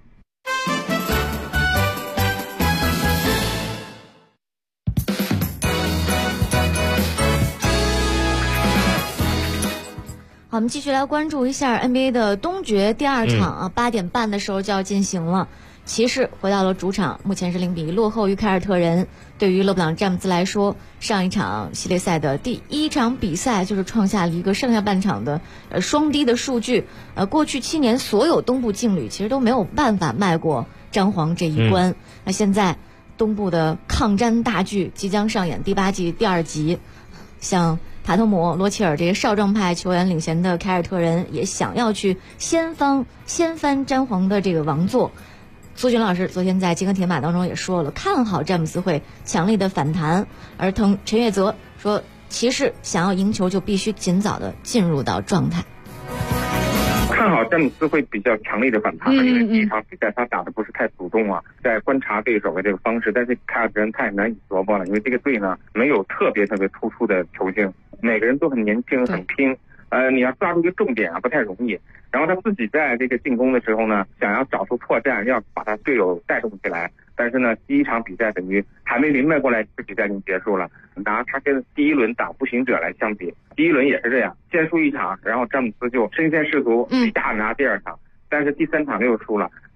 好，我们继续来关注一下 NBA 的东决第2场8点半的时候就要进行了。骑士回到了主场，目前是0-1落后于凯尔特人。对于勒布朗詹姆斯来说，上一场系列赛的第1场比赛就是创下了一个上下半场的双低的数据。过去7年所有东部劲旅其实都没有办法迈过詹皇这一关。那现在东部的抗詹大剧即将上演第8季第2集，像塔图姆、罗齐尔这些少壮派球员领衔的凯尔特人也想要去掀翻詹皇的这个王座。苏群老师昨天在金戈铁马当中也说了，看好詹姆斯会强力的反弹，而陈月泽说，骑士想要赢球就必须尽早的进入到状态。 看好詹姆斯会比较强力的反弹，因为第一场比赛他打的不是太主动在观察对手的这个方式，但是凯尔特人太难以琢磨了，因为这个队呢没有特别突出的球星，每个人都很年轻很拼，你要抓住一个重点不太容易。然后他自己在这个进攻的时候呢，想要找出破绽，要把他队友带动起来，但是呢第一场比赛等于还没明白过来，这比赛已经结束了。拿他跟第一轮打步行者来相比，第一轮也是这样，先输1场，然后詹姆斯就身先士卒大拿第2场，但是第3场又输了。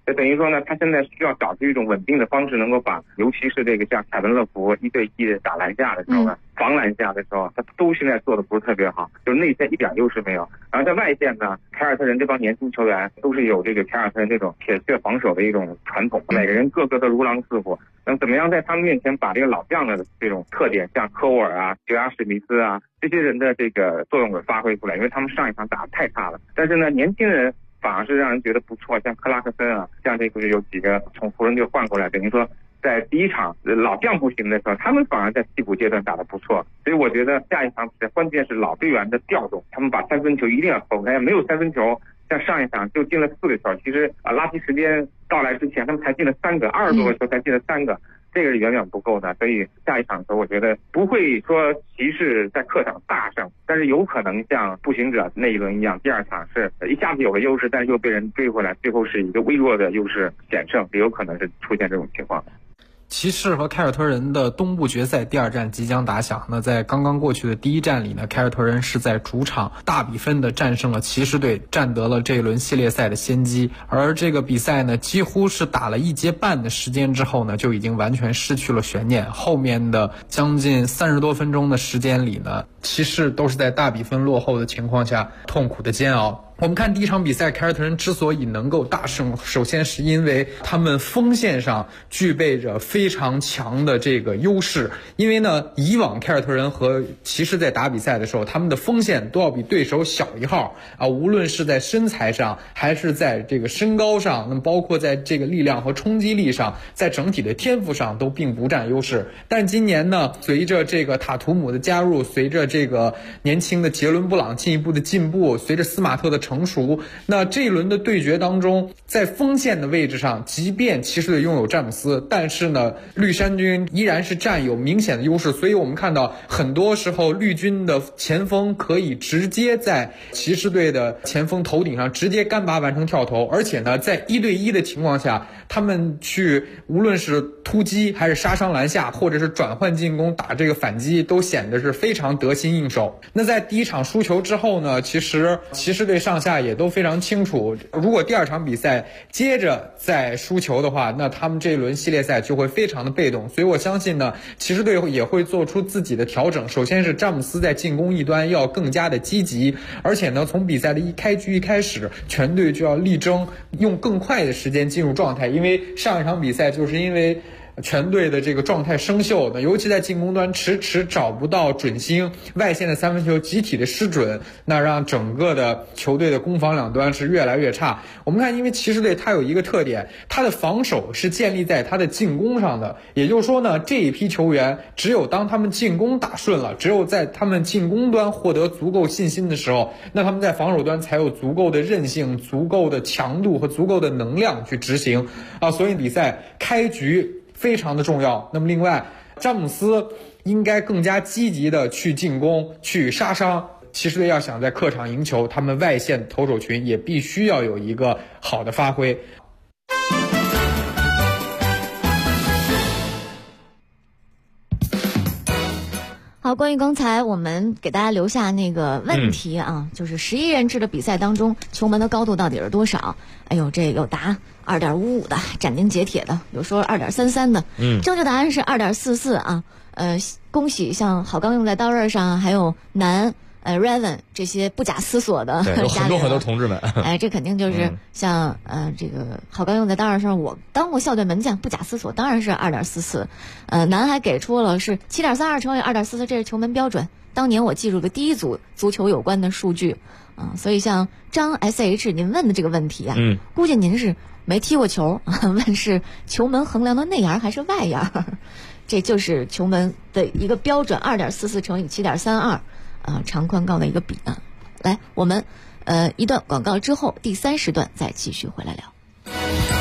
等于说呢，他现在需要找出一种稳定的方式，能够把尤其是这个像凯文勒福1对1打篮下的时候呢，防篮下的时候，他都现在做的不是特别好，就是内线一点优势没有。然后在外线呢，凯尔特人这帮年轻球员都是有这个凯尔特人这种铁血防守的一种传统，每个人个个都如狼似虎。那怎么样在他们面前把这个老将的这种特点，像科沃尔啊、杰拉史密斯啊这些人的这个作用给发挥出来？因为他们上一场打得太差了，但是呢，年轻人反而是让人觉得不错，像克拉克森啊，像这个有几个从湖人队换过来，等于说在第一场老将不行的时候，他们反而在替补阶段打得不错。所以我觉得下一场比赛关键是老队员的调动，他们把三分球一定要投开，没有三分球。像上一场就进了4个球，其实垃圾时间到来之前，他们才进了3个，20多个球才进了3个，这个是远远不够的。所以下一场的时候，我觉得不会说骑士在客场大胜，但是有可能像步行者那一轮一样，第2场是一下子有个优势，但是又被人追回来，最后是一个微弱的优势险胜，也有可能是出现这种情况。 骑士和凯尔特人的东部决赛第2战即将打响。那在刚刚过去的第1战里呢，凯尔特人是在主场大比分的战胜了骑士队，占得了这一轮系列赛的先机。而这个比赛呢，几乎是打了1节半的时间之后呢，就已经完全失去了悬念。后面的将近30多分钟的时间里呢，骑士都是在大比分落后的情况下痛苦的煎熬。我们看第1场比赛，凯尔特人之所以能够大胜，首先是因为他们锋线上具备着非常强的这个优势。因为呢，以往凯尔特人和骑士在打比赛的时候，他们的锋线都要比对手小1号啊，无论是在身材上，还是在这个身高上，那么包括在这个力量和冲击力上，在整体的天赋上都并不占优势。但今年呢，随着这个塔图姆的加入，随着这个年轻的杰伦布朗进一步的进步，随着斯马特的成熟，那这一轮的对决当中，在锋线的位置上，即便骑士队拥有詹姆斯，但是呢，绿衫军依然是占有明显的优势。所以我们看到很多时候绿军的前锋可以直接在骑士队的前锋头顶上直接干拔完成跳投，而且呢，在1对1的情况下，他们去无论是突击还是杀伤篮下，或者是转换进攻打这个反击，都显得是非常得心应手。那在第1场输球之后呢，其实骑士队上下也都非常清楚，如果第2场比赛接着再输球的话，那他们这一轮系列赛就会非常的被动。所以我相信呢，骑士队也会做出自己的调整。首先是詹姆斯在进攻一端要更加的积极，而且呢，从比赛的一开始，全队就要力争用更快的时间进入状态。因为上一场比赛就是因为全队的这个状态生锈的，尤其在进攻端迟找不到准星，外线的3分球集体的失准，那让整个的球队的攻防两端是越来越差。我们看，因为骑士队它有一个特点，它的防守是建立在它的进攻上的，也就是说呢，这一批球员只有当他们进攻打顺了，只有在他们进攻端获得足够信心的时候，那他们在防守端才有足够的韧性、足够的强度和足够的能量去执行啊。所以比赛开局非常的重要。那么另外，詹姆斯应该更加积极的去进攻，去杀伤。骑士队要想在客场赢球，他们外线投手群也必须要有一个好的发挥。 好，关于刚才我们给大家留下那个问题啊，就是11人制的比赛当中，球门的高度到底是多少？哎呦，这有答2.55的，斩钉截铁的，有说2.33的。正确答案是2.44啊。恭喜像好钢用在刀刃上，还有南Raven 这些不假思索的， 对，有很多同志们。 哎，这肯定就是像这个好钢用在刀刃上，我当过校队门将，不假思索，当然是2.44。南还给出了是7.32乘以2.44，这是球门标准。当年我记住的第一组足球有关的数据啊，所以像张 SH 您问的这个问题啊，估计您是没踢过球，问是球门衡量的内沿还是外沿，这就是球门的一个标准，2.44乘以7.32。长宽高的一个比啊。来，我们一段广告之后，第3时段再继续回来聊。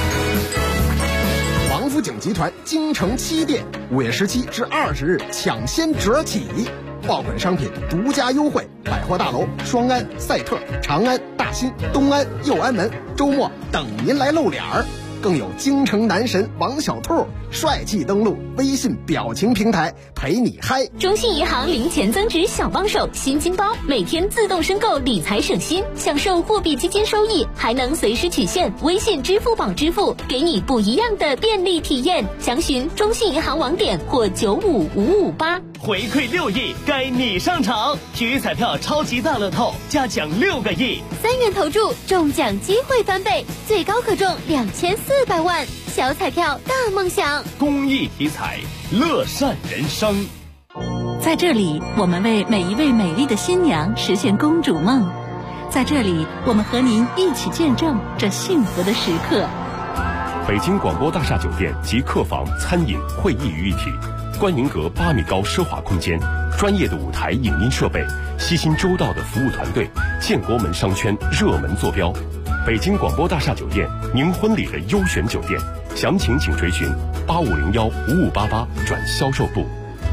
王府井集团京城7店5月17至20日抢先折起，爆款商品独家优惠，百货大楼双安、赛特、长安、大新、东安、右安门周末等您来露脸儿。 更有京城男神王小兔帅气登陆微信表情平台，陪你嗨。 中信银行零钱增值小帮手新金包，每天自动申购理财省心，享受货币基金收益，还能随时取现，微信、支付宝支付，给你不一样的便利体验。详询中信银行网点或95558。 回馈6亿，该你上场！体育彩票超级大乐透，加奖6个亿 ，3元投注，中奖机会翻倍，最高可中2400万。小彩票大梦想， 公益体彩，乐善人生。 在这里，我们为每一位美丽的新娘实现公主梦。在这里，我们和您一起见证这幸福的时刻。 北京广播大厦酒店及客房、餐饮、会议于一体，观云阁8米高奢华空间，专业的舞台影音设备，悉心周到的服务团队，建国门商圈热门坐标。北京广播大厦酒店，您婚礼的优选酒店，详情请垂询8501-5588转销售部。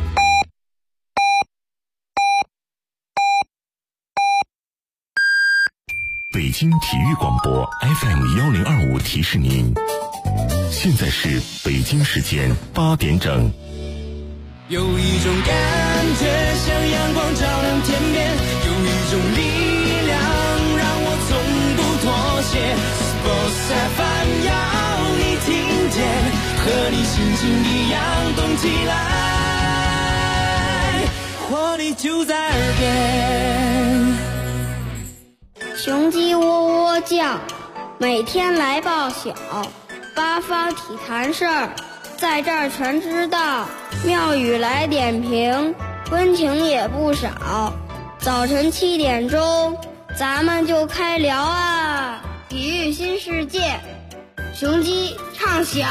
北京体育广播 FM1025提示您，现在是北京时间8点整。 有一种感觉像阳光照亮天边，有一种力量让我从不妥协。Sports FM 要你听见，和你心情一样动起来，活力就在耳边。 雄鸡喔喔叫，每天来报晓，八方体坛事儿，在这儿全知道。庙宇来点评，温情也不少。早晨7点钟，咱们就开聊啊！体育新世界，雄鸡唱晓。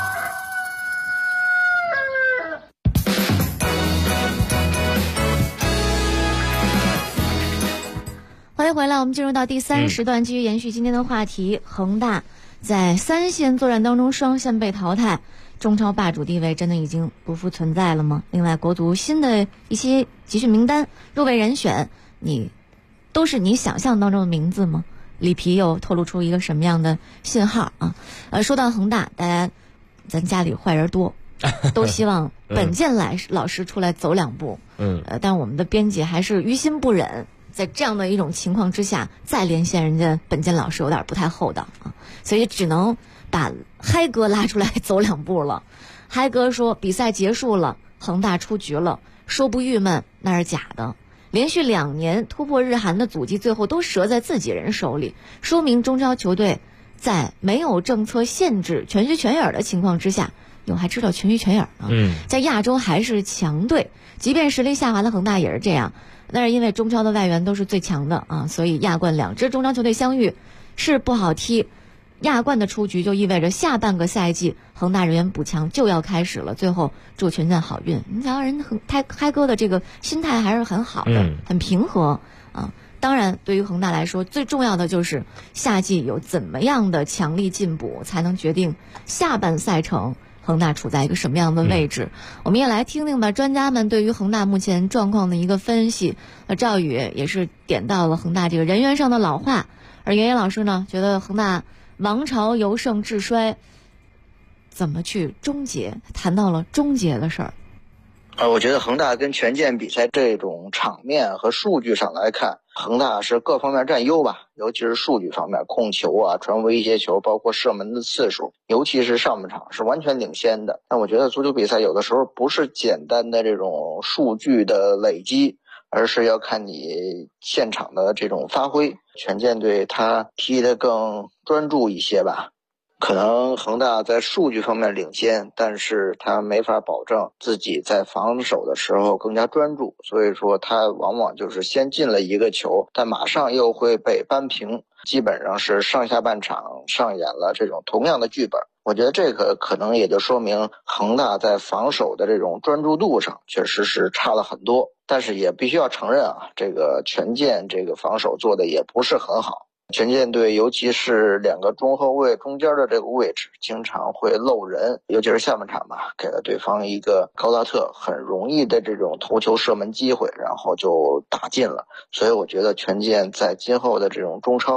欢迎回来，我们进入到第3时段，继续延续今天的话题。恒大在3线作战当中双线被淘汰，中超霸主地位真的已经不复存在了吗？另外，国足新的一些集训名单、入围人选，都是你想象当中的名字吗？里皮又透露出一个什么样的信号啊？说到恒大，咱家里坏人多，都希望本健老师出来走2步。但我们的编辑还是于心不忍。在这样的一种情况之下，再连线人家本健老师有点不太厚道啊，所以只能把嗨哥拉出来走2步了。嗨哥说比赛结束了，恒大出局了，说不郁闷那是假的。连续2年突破日韩的阻击，最后都折在自己人手里，说明中超球队在没有政策限制、全虚全影的情况之下，还知道全虚全影啊。在亚洲还是强队，即便实力下滑的恒大也是这样。但是因为中超的外援都是最强的啊，所以亚冠2支中超球队相遇是不好踢。亚冠的出局就意味着下半个赛季恒大人员补强就要开始了。最后祝全健好运。你瞧人嗨哥的这个心态还是很好的，很平和啊。当然对于恒大来说，最重要的就是夏季有怎么样的强力进补，才能决定下半赛程恒大处在一个什么样的位置。我们也来听听吧，专家们对于恒大目前状况的一个分析。赵宇也是点到了恒大这个人员上的老化，而袁岩老师呢，觉得恒大王朝由盛至衰怎么去终结，谈到了终结的事儿。 我觉得恒大跟权健比赛这种场面和数据上来看，恒大是各方面占优吧，尤其是数据方面，控球啊、传威胁球，包括射门的次数，尤其是上半场是完全领先的。但我觉得足球比赛有的时候不是简单的这种数据的累积，而是要看你现场的这种发挥。权健队他踢得更专注一些吧。可能恒大在数据方面领先，但是他没法保证自己在防守的时候更加专注，所以说他往往就是先进了一个球，但马上又会被扳平，基本上是上下半场上演了这种同样的剧本。我觉得这个可能也就说明恒大在防守的这种专注度上确实是差了很多，但是也必须要承认啊，这个权健这个防守做的也不是很好。权健队尤其是2个中后卫中间的这个位置经常会漏人，尤其是下半场吧，给了对方一个高拉特很容易的这种头球射门机会，然后就打进了。所以我觉得权健在今后的这种中超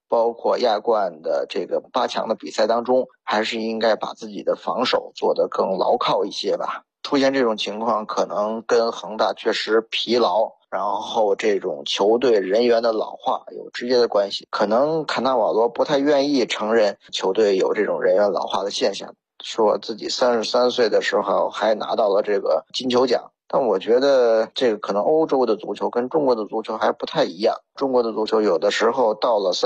包括亚冠的这个8强的比赛当中，还是应该把自己的防守做得更牢靠一些吧。出现这种情况，可能跟恒大确实疲劳，然后这种球队人员的老化有直接的关系。可能卡纳瓦罗不太愿意承认球队有这种人员老化的现象，说自己33岁的时候还拿到了这个金球奖。但我觉得这个可能欧洲的足球跟中国的足球还不太一样。中国的足球有的时候到了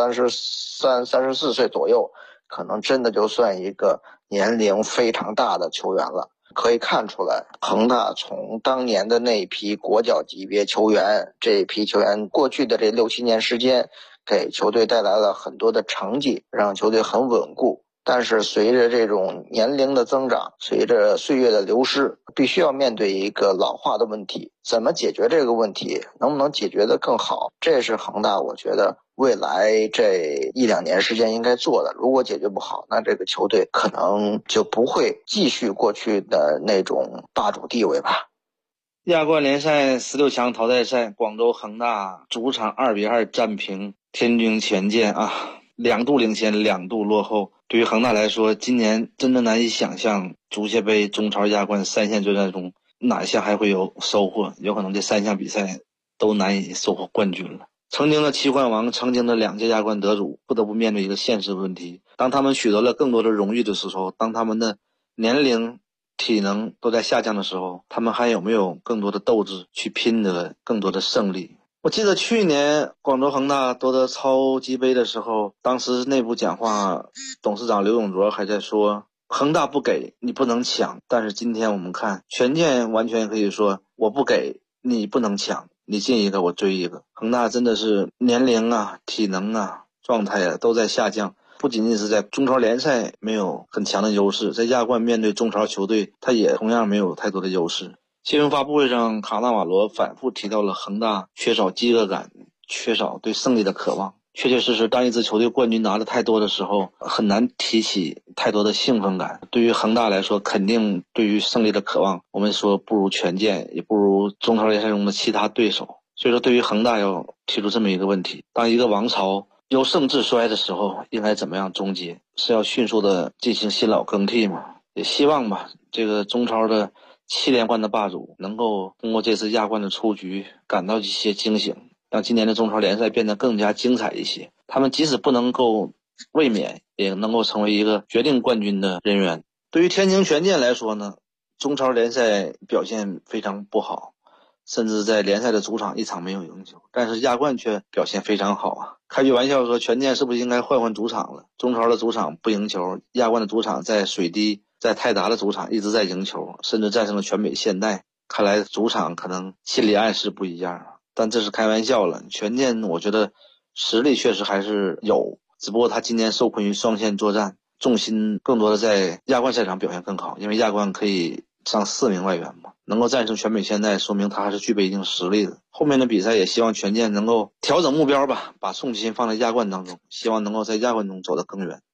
33、34岁左右，可能真的就算一个年龄非常大的球员了。可以看出来，恒大从当年的那一批国脚级别球员，这一批球员过去的这6、7年时间，给球队带来了很多的成绩，让球队很稳固。但是随着这种年龄的增长，随着岁月的流失，必须要面对一个老化的问题。怎么解决这个问题，能不能解决得更好，这是恒大我觉得未来这1、2年时间应该做的。如果解决不好，那这个球队可能就不会继续过去的那种霸主地位吧。 亚冠联赛16强淘汰赛，广州恒大主场2-2战平天津权健啊，2度领先，2度落后。对于恒大来说，今年真的难以想象足协杯、中超、亚冠3线作战中哪一项还会有收获，有可能这3项比赛都难以收获冠军了。曾经的7冠王，曾经的2届亚冠得主，不得不面对一个现实问题：当他们取得了更多的荣誉的时候，当他们的年龄、体能都在下降的时候，他们还有没有更多的斗志去拼得更多的胜利？我记得去年广州恒大夺得超级杯的时候，当时内部讲话，董事长刘永灼还在说，恒大不给你不能抢。但是今天我们看权健完全可以说，我不给你不能抢，你进一个我追一个。恒大真的是年龄啊、体能啊、状态啊都在下降，不仅仅是在中超联赛没有很强的优势，在亚冠面对中超球队他也同样没有太多的优势。新闻发布会上，卡纳瓦罗反复提到了恒大缺少饥饿感，缺少对胜利的渴望。确确实实，当一支球队冠军拿的太多的时候，很难提起太多的兴奋感。对于恒大来说，肯定对于胜利的渴望，我们说不如权健，也不如中超联赛中的其他对手。所以说，对于恒大要提出这么一个问题：当一个王朝由盛至衰的时候，应该怎么样终结？是要迅速的进行新老更替吗？也希望吧，这个中超的7连冠的霸主能够通过这次亚冠的出局感到一些惊醒，让今年的中超联赛变得更加精彩一些。他们即使不能够卫冕，也能够成为一个决定冠军的人员。对于天津权健来说呢，中超联赛表现非常不好，甚至在联赛的主场1场没有赢球，但是亚冠却表现非常好啊。开句玩笑说，权健是不是应该换换主场了？中超的主场不赢球，亚冠的主场在水滴，在泰达的主场一直在赢球，甚至战胜了全北现代。看来主场可能心理暗示不一样，但这是开玩笑了。权健我觉得实力确实还是有，只不过他今年受困于双线作战，重心更多的在亚冠赛场表现更好，因为亚冠可以上4名外援嘛，能够战胜全北现代，说明他还是具备一定实力的。后面的比赛也希望权健能够调整目标吧，把重心放在亚冠当中，希望能够在亚冠中走得更远。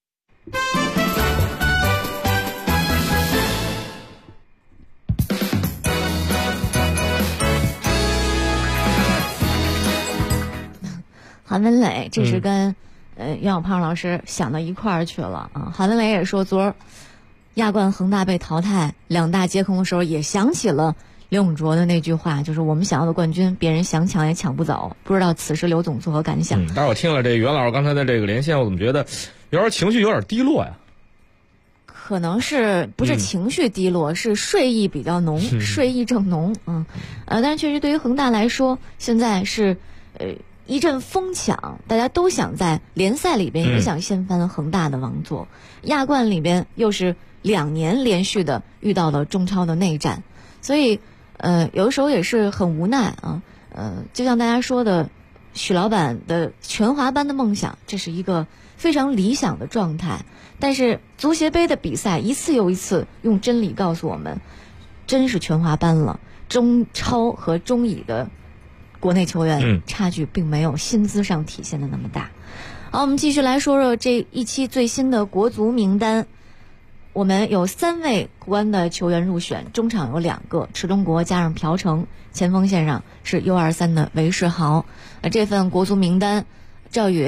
韩文磊这是跟袁小胖老师想到一块儿去了啊。韩文磊也说，昨儿亚冠恒大被淘汰2大皆空的时候，也想起了刘永灼的那句话，就是我们想要的冠军，别人想抢也抢不走。不知道此时刘总作何感想？ 但是我听了这袁老师刚才的这个连线，我怎么觉得有点情绪有点低落呀？ 可能是不是情绪低落，是睡意比较浓，睡意正浓。但是确实对于恒大来说，现在是一阵疯抢，大家都想在联赛里边也想掀翻恒大的王座，亚冠里边又是2年连续的遇到了中超的内战，所以有的时候也是很无奈啊。就像大家说的，许老板的全华班的梦想，这是一个非常理想的状态，但是足协杯的比赛一次又一次用真理告诉我们，真是全华班了，中超和中乙的国内球员差距并没有薪资上体现的那么大。好，我们继续来说说这一期最新的国足名单。我们有3位国安的球员入选，中场有2个，池东国加上朴成，前锋线上是 U23 的韦世豪。这份国足名单，赵宇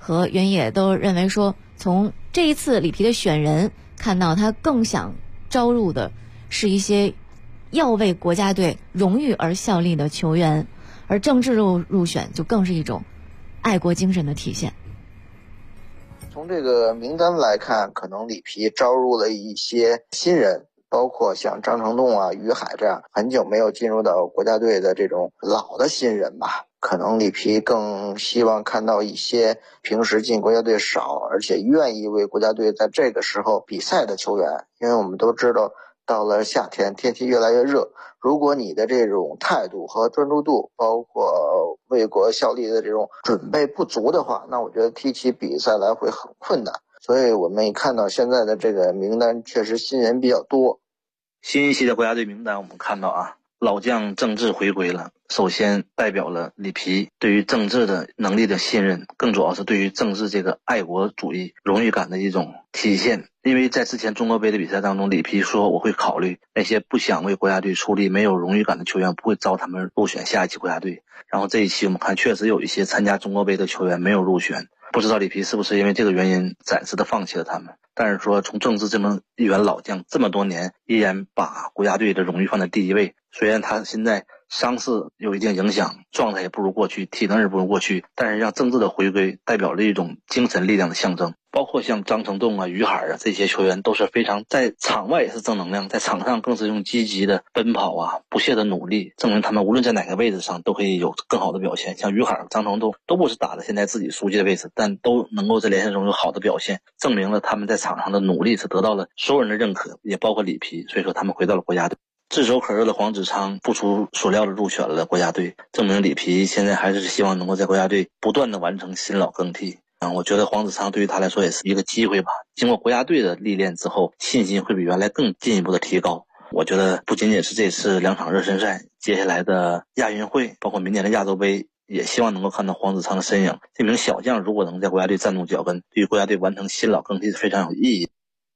和原野都认为说，从这一次里皮的选人看到，他更想招入的是一些要为国家队荣誉而效力的球员，而郑智入选就更是一种爱国精神的体现。 从这个名单来看，可能里皮招入了一些新人，包括像张成栋啊、于海这样很久没有进入到国家队的这种老的新人吧。可能里皮更希望看到一些平时进国家队少，而且愿意为国家队在这个时候比赛的球员。因为我们都知道，到了夏天天气越来越热，如果你的这种态度和专注度，包括为国效力的这种准备不足的话，那我觉得踢起比赛来会很困难。所以我们也看到现在的这个名单确实新人比较多。 新一期的国家队名单我们看到啊，老将郑智回归了，首先代表了里皮对于郑智的能力的信任，更主要是对于郑智这个爱国主义荣誉感的一种体现。因为在之前中国杯的比赛当中，里皮说我会考虑那些不想为国家队出力、没有荣誉感的球员，不会招他们入选下一期国家队。然后这一期我们看确实有一些参加中国杯的球员没有入选，不知道里皮是不是因为这个原因暂时的放弃了他们。但是说从郑智这么一员老将，这么多年依然把国家队的荣誉放在第一位，虽然他现在伤势有一定影响，状态也不如过去，体能也不如过去，但是让郑智的回归代表了一种精神力量的象征。包括像张成栋啊、于海啊这些球员都是非常在场外也是正能量，在场上更是用积极的奔跑啊、不懈的努力，证明他们无论在哪个位置上都可以有更好的表现。像于海、张成栋都不是打的现在自己熟悉的位置，但都能够在联赛中有好的表现，证明了他们在场上的努力是得到了所有人的认可，也包括里皮。所以说他们回到了国家队。炙手可热的黄子昌不出所料的入选了国家队，证明里皮现在还是希望能够在国家队不断的完成新老更替。我觉得黄子昌对于他来说也是一个机会吧，经过国家队的历练之后，信心会比原来更进一步的提高。我觉得不仅仅是这次2场热身赛，接下来的亚运会，包括明年的亚洲杯，也希望能够看到黄子昌的身影。这名小将如果能在国家队站住脚跟，对于国家队完成新老更替是非常有意义。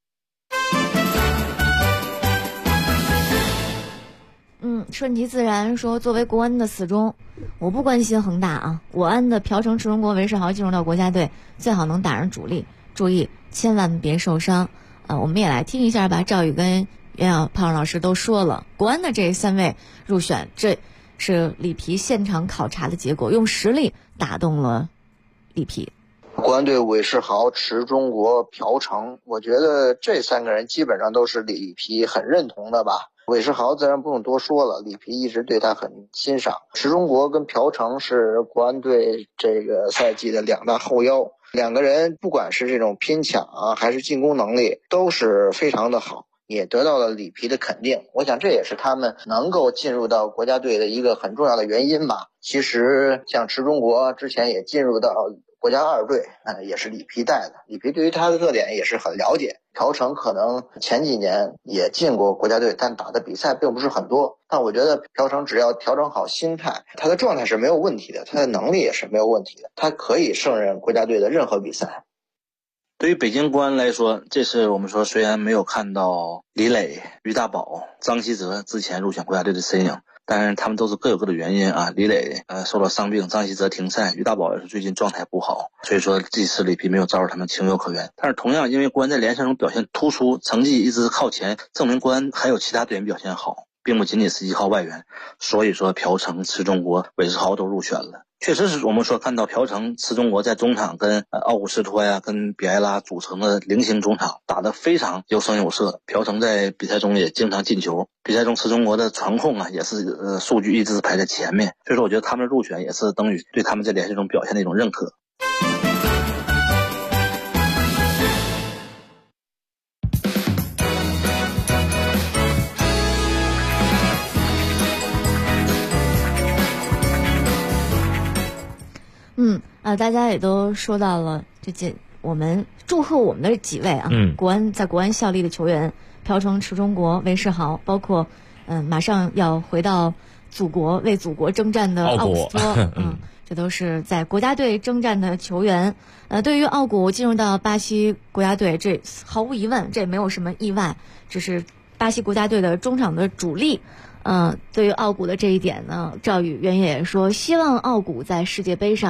顺其自然说，作为国安的死忠，我不关心恒大啊，国安的朴成、池忠国、韦世豪进入到国家队，最好能打上主力，注意千万别受伤。我们也来听一下吧。赵宇跟袁胖老师都说了，国安的这3位入选，这是里皮现场考察的结果，用实力打动了里皮。 国安队韦世豪、池忠国、朴成，我觉得这3个人基本上都是里皮很认同的吧。韦世豪自然不用多说了，里皮一直对他很欣赏。池忠国跟朴成是国安队这个赛季的2大后腰，2个人不管是这种拼抢啊，还是进攻能力都是非常的好，也得到了里皮的肯定。我想这也是他们能够进入到国家队的一个很重要的原因吧。其实像池忠国之前也进入到国家2队，也是里皮带的，里皮对于他的特点也是很了解。朴成可能前几年也进过国家队，但打的比赛并不是很多。但我觉得朴成只要调整好心态，他的状态是没有问题的，他的能力也是没有问题的，他可以胜任国家队的任何比赛。 对于北京国安来说，这次我们说虽然没有看到李磊、于大宝、张稀哲之前入选国家队的身影，但是他们都是各有各的原因啊。李磊受了伤病，张稀哲停赛，于大宝也是最近状态不好，所以说这次里皮没有招入他们情有可原。但是同样因为国安在联赛中表现突出，成绩一直靠前，证明国安还有其他队员表现好，并不仅仅是依靠外援。所以说朴成、池忠国、韦世豪都入选了。确实是我们说看到朴成、池忠国在中场跟奥古斯托呀、跟比埃拉组成的菱形中场打得非常有声有色。朴成在比赛中也经常进球，比赛中池忠国的传控也是数据一直排在前面。所以说我觉得他们的入选也是等于对他们在联赛中表现的一种认可。 大家也都说到了我们祝贺我们的几位啊，国安效力的球员，朴成、池忠国、韦世豪，包括马上要回到祖国为祖国征战的奥古斯托，这都是在国家队征战的球员。对于奥古进入到巴西国家队，这毫无疑问，这也没有什么意外，这是巴西国家队的中场的主力。对于奥古的这一点呢，赵宇原也说，希望奥古在世界杯上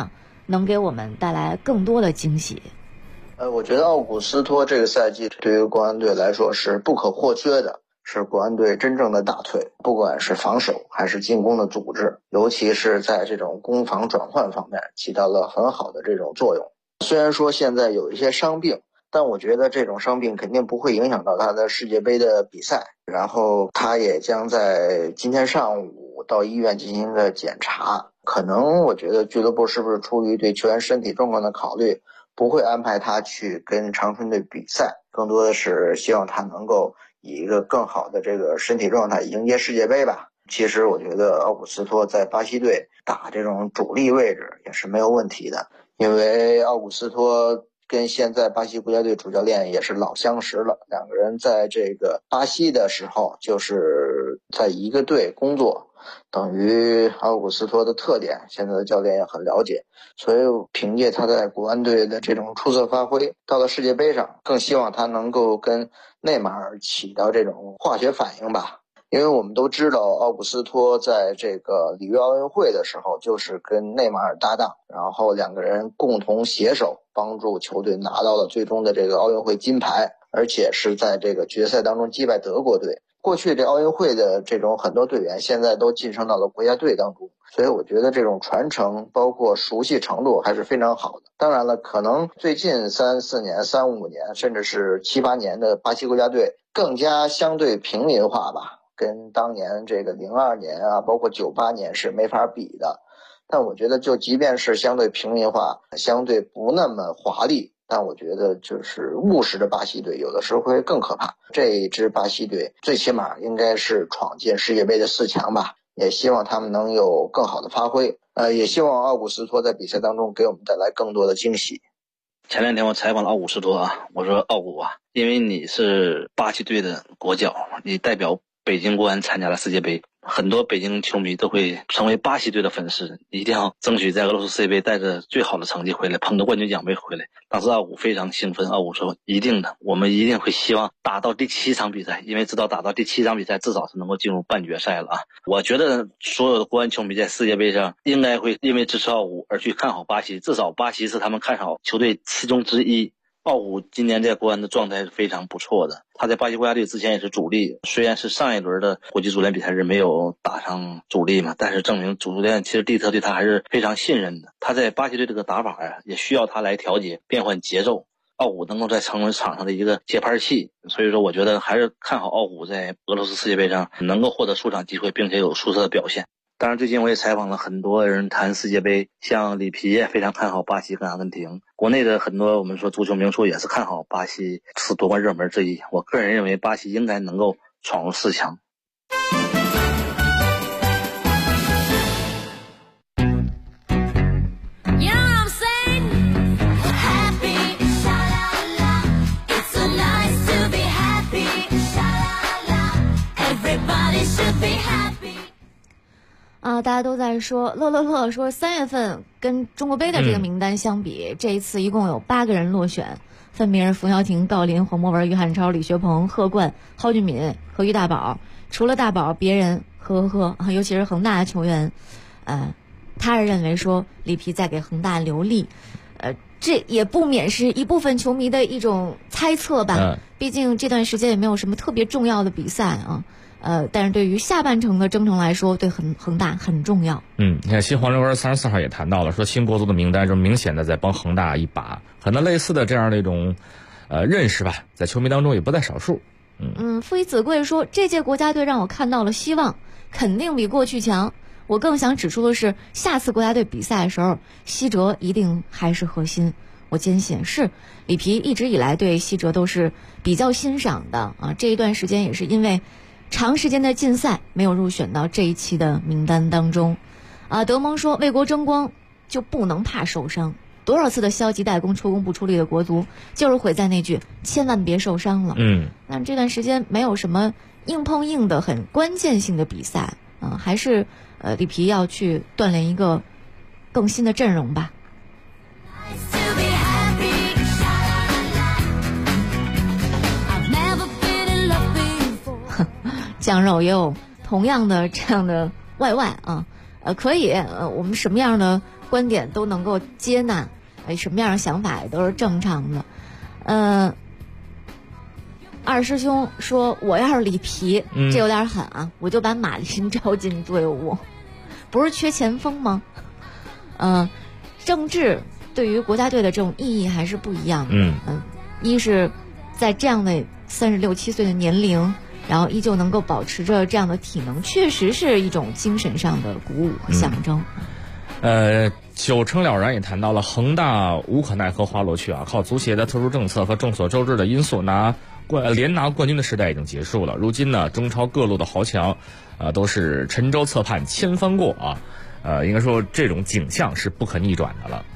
能给我们带来更多的惊喜。 我觉得奥古斯托这个赛季对于国安队来说是不可或缺的，是国安队真正的大腿，不管是防守还是进攻的组织，尤其是在这种攻防转换方面起到了很好的这种作用。虽然说现在有一些伤病，但我觉得这种伤病肯定不会影响到他的世界杯的比赛，然后他也将在今天上午到医院进行一个检查。可能我觉得俱乐部是不是出于对球员身体状况的考虑，不会安排他去跟长春队比赛，更多的是希望他能够以一个更好的这个身体状态迎接世界杯吧。其实我觉得奥古斯托在巴西队打这种主力位置也是没有问题的，因为奥古斯托跟现在巴西国家队主教练也是老相识了，两个人在这个巴西的时候就是在一个队工作，等于奥古斯托的特点现在的教练也很了解，所以凭借他在国安队的这种出色发挥，到了世界杯上更希望他能够跟内马尔起到这种化学反应吧。因为我们都知道奥古斯托在这个里约奥运会的时候就是跟内马尔搭档，然后两个人共同携手帮助球队拿到了最终的这个奥运会金牌，而且是在这个决赛当中击败德国队。过去这奥运会的这种很多队员现在都晋升到了国家队当中，所以我觉得这种传承包括熟悉程度还是非常好的。当然了，可能最近3、4年、3、5年甚至是7、8年的巴西国家队更加相对平民化吧，跟当年这个02年啊包括98年是没法比的。但我觉得就即便是相对平民化，相对不那么华丽，但我觉得就是务实的巴西队有的时候会更可怕。这一支巴西队最起码应该是闯进世界杯的4强吧，也希望他们能有更好的发挥。也希望奥古斯托在比赛当中给我们带来更多的惊喜。 前2天我采访了奥古斯托啊，我说奥古啊，因为你是巴西队的国脚，你代表北京国安参加了世界杯，很多北京球迷都会成为巴西队的粉丝，一定要争取在俄罗斯世界杯带着最好的成绩回来，捧着冠军奖杯回来。当时奥古非常兴奋，奥古说一定的，我们一定会希望打到第7场比赛，因为知道打到第7场比赛至少是能够进入半决赛了啊。我觉得所有的国安球迷在世界杯上应该会因为支持奥古而去看好巴西，至少巴西是他们看好球队其中之一。奥古今年在国安的状态是非常不错的，他在巴西国家队之前也是主力，虽然是上一轮的国际足联比赛日没有打上主力嘛，但是证明主教练其实蒂特对他还是非常信任的。他在巴西队这个打法呀，也需要他来调节变换节奏，奥古能够在成为场上的一个接盘器，所以说我觉得还是看好奥古在俄罗斯世界杯上能够获得出场机会，并且有出色的表现。当然最近我也采访了很多人谈世界杯，像里皮也非常看好巴西跟阿根廷，国内的很多我们说足球名宿也是看好巴西是夺冠热门之一。我个人认为巴西应该能够闯入4强。 大家都在说乐说3月份跟中国杯的这个名单相比，这一次一共有8个人落选，分别是冯潇霆、郜林、黄博文、于汉超、李学鹏、贺冠、蒿俊闵和于大宝。除了大宝，别人尤其是恒大的球员，他是认为说里皮在给恒大留力，这也不免是一部分球迷的一种猜测吧。毕竟这段时间也没有什么特别重要的比赛啊。但是对于下半程的征程来说，对恒大很重要。 你看新黄刘文34号也谈到了，说新国足的名单就明显的在帮恒大一把，可能类似的这样的一种认识吧，在球迷当中也不在少数。 父以子贵说，这届国家队让我看到了希望，肯定比过去强。我更想指出的是，下次国家队比赛的时候，西哲一定还是核心。我坚信是里皮一直以来对西哲都是比较欣赏的啊。这一段时间也是因为长时间的禁赛没有入选到这一期的名单当中。德蒙说，为国争光就不能怕受伤，多少次的消极怠工、出工不出力的国足，就是毁在那句千万别受伤了。那这段时间没有什么硬碰硬的很关键性的比赛还是里皮要去锻炼一个更新的阵容吧。酱肉也有同样的这样的外啊，可以我们什么样的观点都能够接纳，什么样的想法也都是正常的。二师兄说我要是里皮，这有点狠啊，我就把马林招进队伍，不是缺前锋吗？郑智对于国家队的这种意义还是不一样的。一是在这样的36、37岁的年龄，然后依旧能够保持着这样的体能，确实是一种精神上的鼓舞和象征。 九成了然也谈到了恒大无可奈何花落去啊，靠足协的特殊政策和众所周知的因素连拿冠军的时代已经结束了。如今呢，中超各路的豪强都是沉舟侧畔千帆过啊，应该说这种景象是不可逆转的了。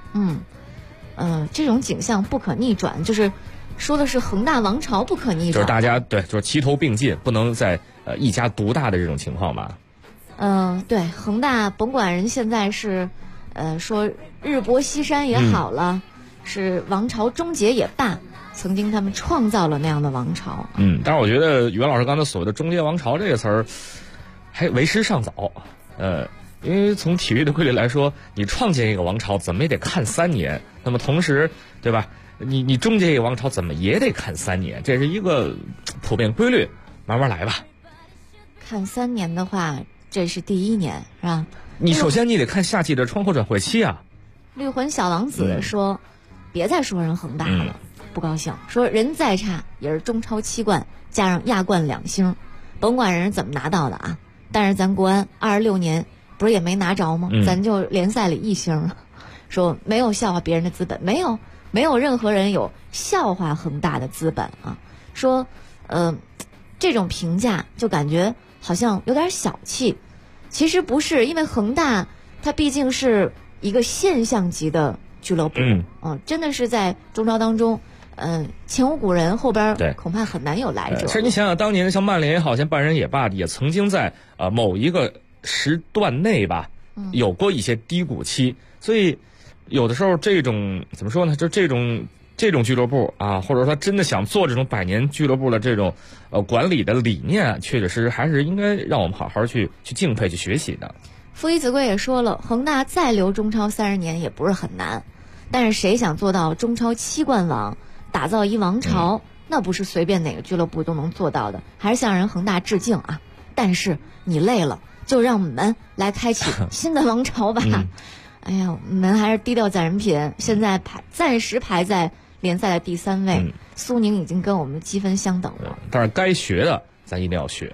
这种景象不可逆转，就是说的是恒大王朝不可逆转， 就是大家对，就是齐头并进，不能再一家独大的这种情况吧。 对，恒大甭管人现在是说日薄西山也好了，是王朝终结也罢，曾经他们创造了那样的王朝。 但是我觉得袁老师刚才所谓的终结王朝这个词儿还为时尚早。因为从体育的规律来说，你创建一个王朝怎么也得看3年，那么同时对吧，你终结一个王朝怎么也得看3年，这是一个普遍规律，慢慢来吧。 看3年的话，这是第1年是吧？ 你首先你得看夏季的窗口转会期啊。 绿魂小王子说，别再说人恒大了，不高兴，说人再差也是中超7冠加上亚冠2星，甭管人怎么拿到的啊，但是咱国安26年不是也没拿着吗？咱就联赛里1星了。说没有笑话别人的资本，没有任何人有笑话恒大的资本啊。说这种评价就感觉好像有点小气，其实不是，因为恒大它毕竟是一个现象级的俱乐部，真的是在中超当中前无古人，后边恐怕很难有来者。 其实你想想，当年像曼联也好，像拜仁也罢，也曾经在某一个时段内吧，有过一些低谷期，所以有的时候这种怎么说呢，就这种俱乐部啊，或者说真的想做这种100年俱乐部的这种管理的理念，确确实实还是应该让我们好好去敬佩、去学习的。 傅一子贵也说了，恒大再留中超30年也不是很难，但是谁想做到中超7冠王，打造一王朝，那不是随便哪个俱乐部都能做到的，还是向人恒大致敬啊！但是你累了，就让我们来开启新的王朝吧。哎呀，我们还是低调攒人品，现在暂时排在联赛的第3位，苏宁已经跟我们积分相等了。 但是该学的咱一定要学。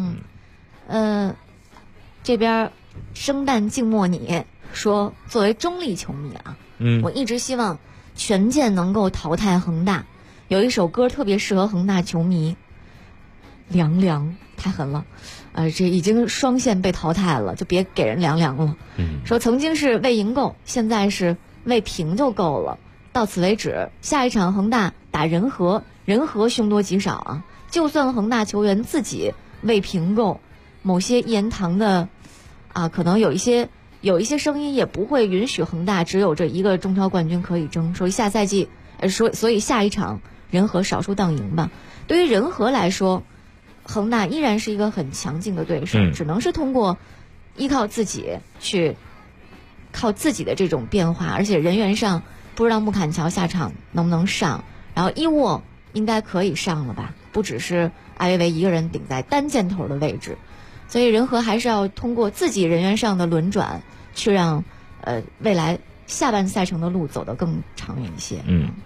这边生旦净末你说，作为中立球迷啊，我一直希望权健能够淘汰恒大。有一首歌特别适合恒大球迷，凉凉太狠了，这已经双线被淘汰了，就别给人凉凉了。说曾经是为赢够，现在是为平就够了，到此为止。下一场恒大打人和凶多吉少啊，就算恒大球员自己为平够，某些一言堂的可能有一些声音也不会允许恒大只有这一个中超冠军可以争。所以下赛季所以下一场人和少输当赢吧。对于人和来说，恒大依然是一个很强劲的对手，只能是通过依靠自己去靠自己的这种变化，而且人员上不知道穆坎乔下场能不能上，然后伊沃应该可以上了吧，不只是艾维维一个人顶在单箭头的位置。所以人和还是要通过自己人员上的轮转，去让未来下半赛程的路走得更长远一些。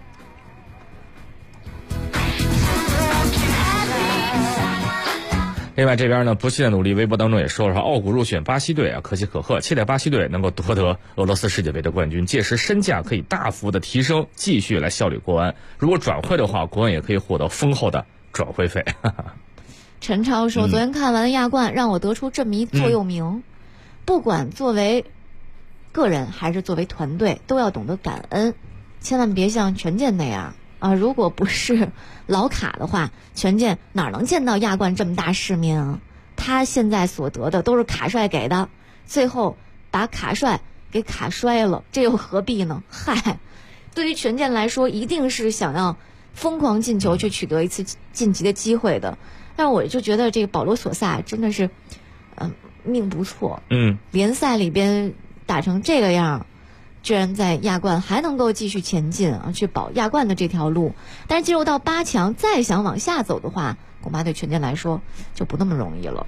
另外这边呢，不懈的努力微博当中也说了，奥古入选巴西队啊，可喜可贺，期待巴西队能够夺得俄罗斯世界杯的冠军，届时身价可以大幅的提升，继续来效力国安。如果转会的话，国安也可以获得丰厚的转会费。 陈超说，昨天看完亚冠，让我得出这么一座右铭，不管作为个人还是作为团队，都要懂得感恩，千万别像权健那样啊！如果不是老卡的话，权健哪能见到亚冠这么大世面啊？他现在所得的都是卡帅给的，最后把卡帅给卡摔了，这又何必呢？嗨，对于权健来说，一定是想要疯狂进球去取得一次晋级的机会的。但我就觉得这个保罗索萨真的是命不错，联赛里边打成这个样，居然在亚冠还能够继续前进啊，去保亚冠的这条路。但是进入到8强，再想往下走的话，恐怕对权健来说就不那么容易了。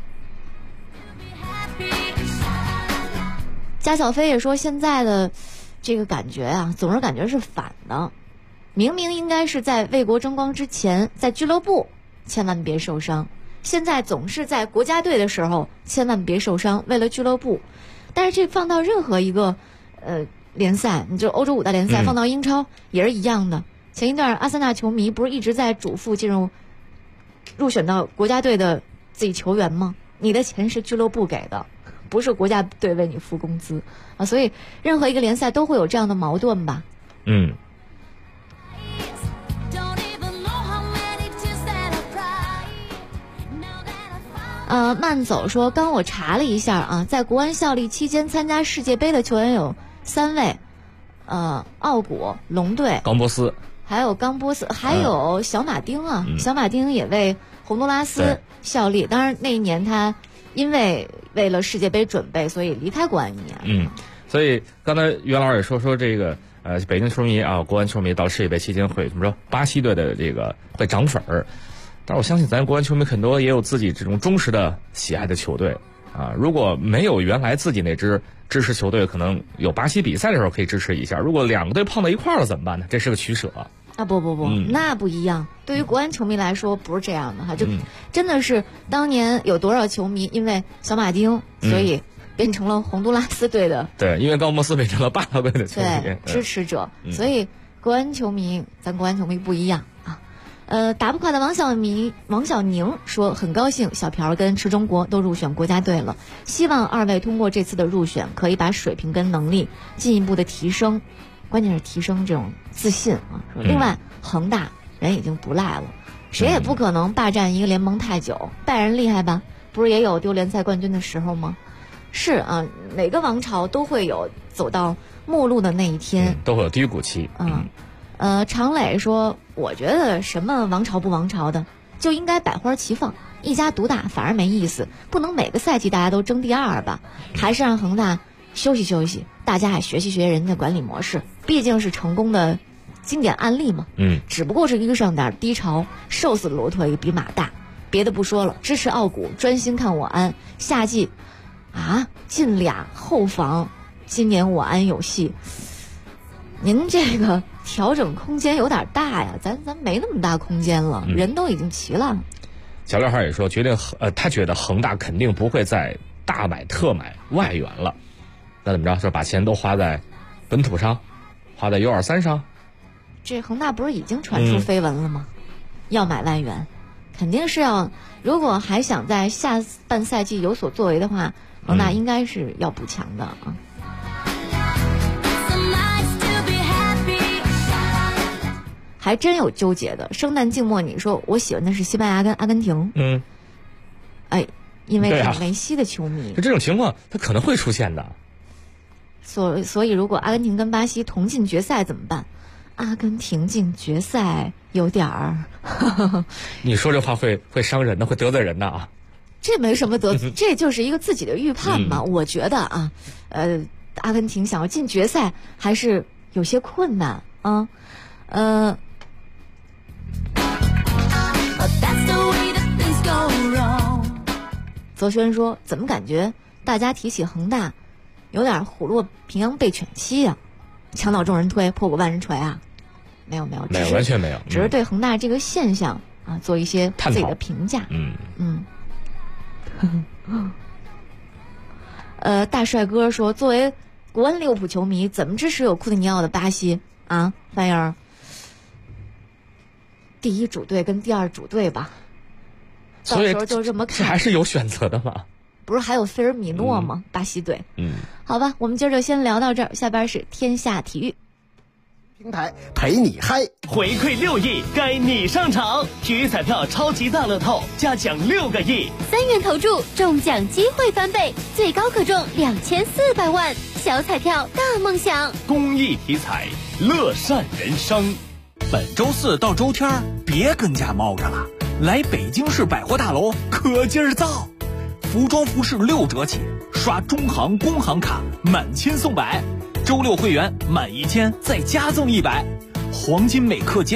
加小飞也说，现在的这个感觉啊，总是感觉是反的。明明应该是在为国争光之前，在俱乐部千万别受伤，现在总是在国家队的时候千万别受伤，为了俱乐部。但是这放到任何一个联赛，你就欧洲5大联赛，放到英超也是一样的。前一段阿森纳球迷不是一直在嘱咐入选到国家队的自己球员吗？你的钱是俱乐部给的，不是国家队为你付工资啊！所以任何一个联赛都会有这样的矛盾吧。慢走说，刚我查了一下啊，在国安效力期间参加世界杯的球员有3位，奥古、龙队、 冈波斯， 还有冈波斯，还有小马丁啊，小马丁也为洪都拉斯效力。当然那一年他因为为了世界杯准备，所以离开国安1年。 所以刚才袁老师也说这个北京球迷啊，国安球迷到世界杯期间会怎么说？巴西队的这个会涨粉儿。但是我相信咱国安球迷很多也有自己这种忠实的喜爱的球队啊，如果没有原来自己那支支持球队，可能有巴西比赛的时候可以支持一下，如果2个队碰到一块儿了怎么办呢？这是个取舍啊。不，那不一样。对于国安球迷来说不是这样的哈，就真的是当年有多少球迷因为小马丁所以变成了洪都拉斯队的， 对，因为高莫斯变成了巴拉圭的球迷支持者，所以国安球迷咱国安球迷不一样啊。打不垮的王小宁说，很高兴小朴跟池中国都入选国家队了，希望2位通过这次的入选可以把水平跟能力进一步的提升，关键是提升这种自信啊。另外恒大人已经不赖了，谁也不可能霸占一个联盟太久，拜仁厉害吧，不是也有丢联赛冠军的时候吗？是啊，每个王朝都会有走到末路的那一天， 都会有低谷期。 常磊说，我觉得什么王朝不王朝的，就应该百花齐放，一家独大反而没意思，不能每个赛季大家都争第2吧，还是让恒大休息休息，大家也学习人家的管理模式，毕竟是成功的经典案例嘛。只不过是遇上点低潮，瘦死的骆驼也比马大。别的不说了，支持奥古，专心看我安，夏季进2后防，今年我安有戏。您这个调整空间有点大呀，咱没那么大空间了，人都已经齐了。 小六号也说，他觉得恒大肯定不会再大买特买外援了，那怎么着？说把钱都花在本土上，花在U23上。 这恒大不是已经传出绯闻了吗？要买外援，肯定是要。如果还想在下半赛季有所作为的话，恒大应该是要补强的啊。还真有纠结的，圣诞静默，你说我喜欢的是西班牙跟阿根廷，因为是梅西的球迷， 这种情况它可能会出现的。 所以如果阿根廷跟巴西同进决赛怎么办？阿根廷进决赛有点儿， 你说这话会伤人的，会得罪人的啊。 这没什么这就是一个自己的预判嘛。我觉得啊，阿根廷想要进决赛还是有些困难啊，泽轩说，怎么感觉大家提起恒大有点虎落平阳被犬欺呀？墙倒众人推，破鼓万人锤啊？没有， 完全没有， 只是对恒大这个现象啊做一些自己的评价。大帅哥说，作为国安利物浦球迷，怎么支持有库蒂尼奥的巴西啊？范儿，第1主队跟第2主队吧，到时候就这么看。 这还是有选择的嘛？ 不是还有菲尔米诺吗？巴西队。好吧，我们今儿就先聊到这儿，下边是天下体育平台陪你嗨， 回馈6亿，该你上场！体育彩票超级大乐透加奖6个亿 ，3元投注中奖机会翻倍，最高可中2400万，小彩票大梦想。 公益体彩，乐善人生。 本周4到周天别跟家猫着了，来北京市百货大楼可劲儿造，服装服饰6折起， 刷中行、工行卡满千送100，周6会员满1000再加赠100，黄金每克减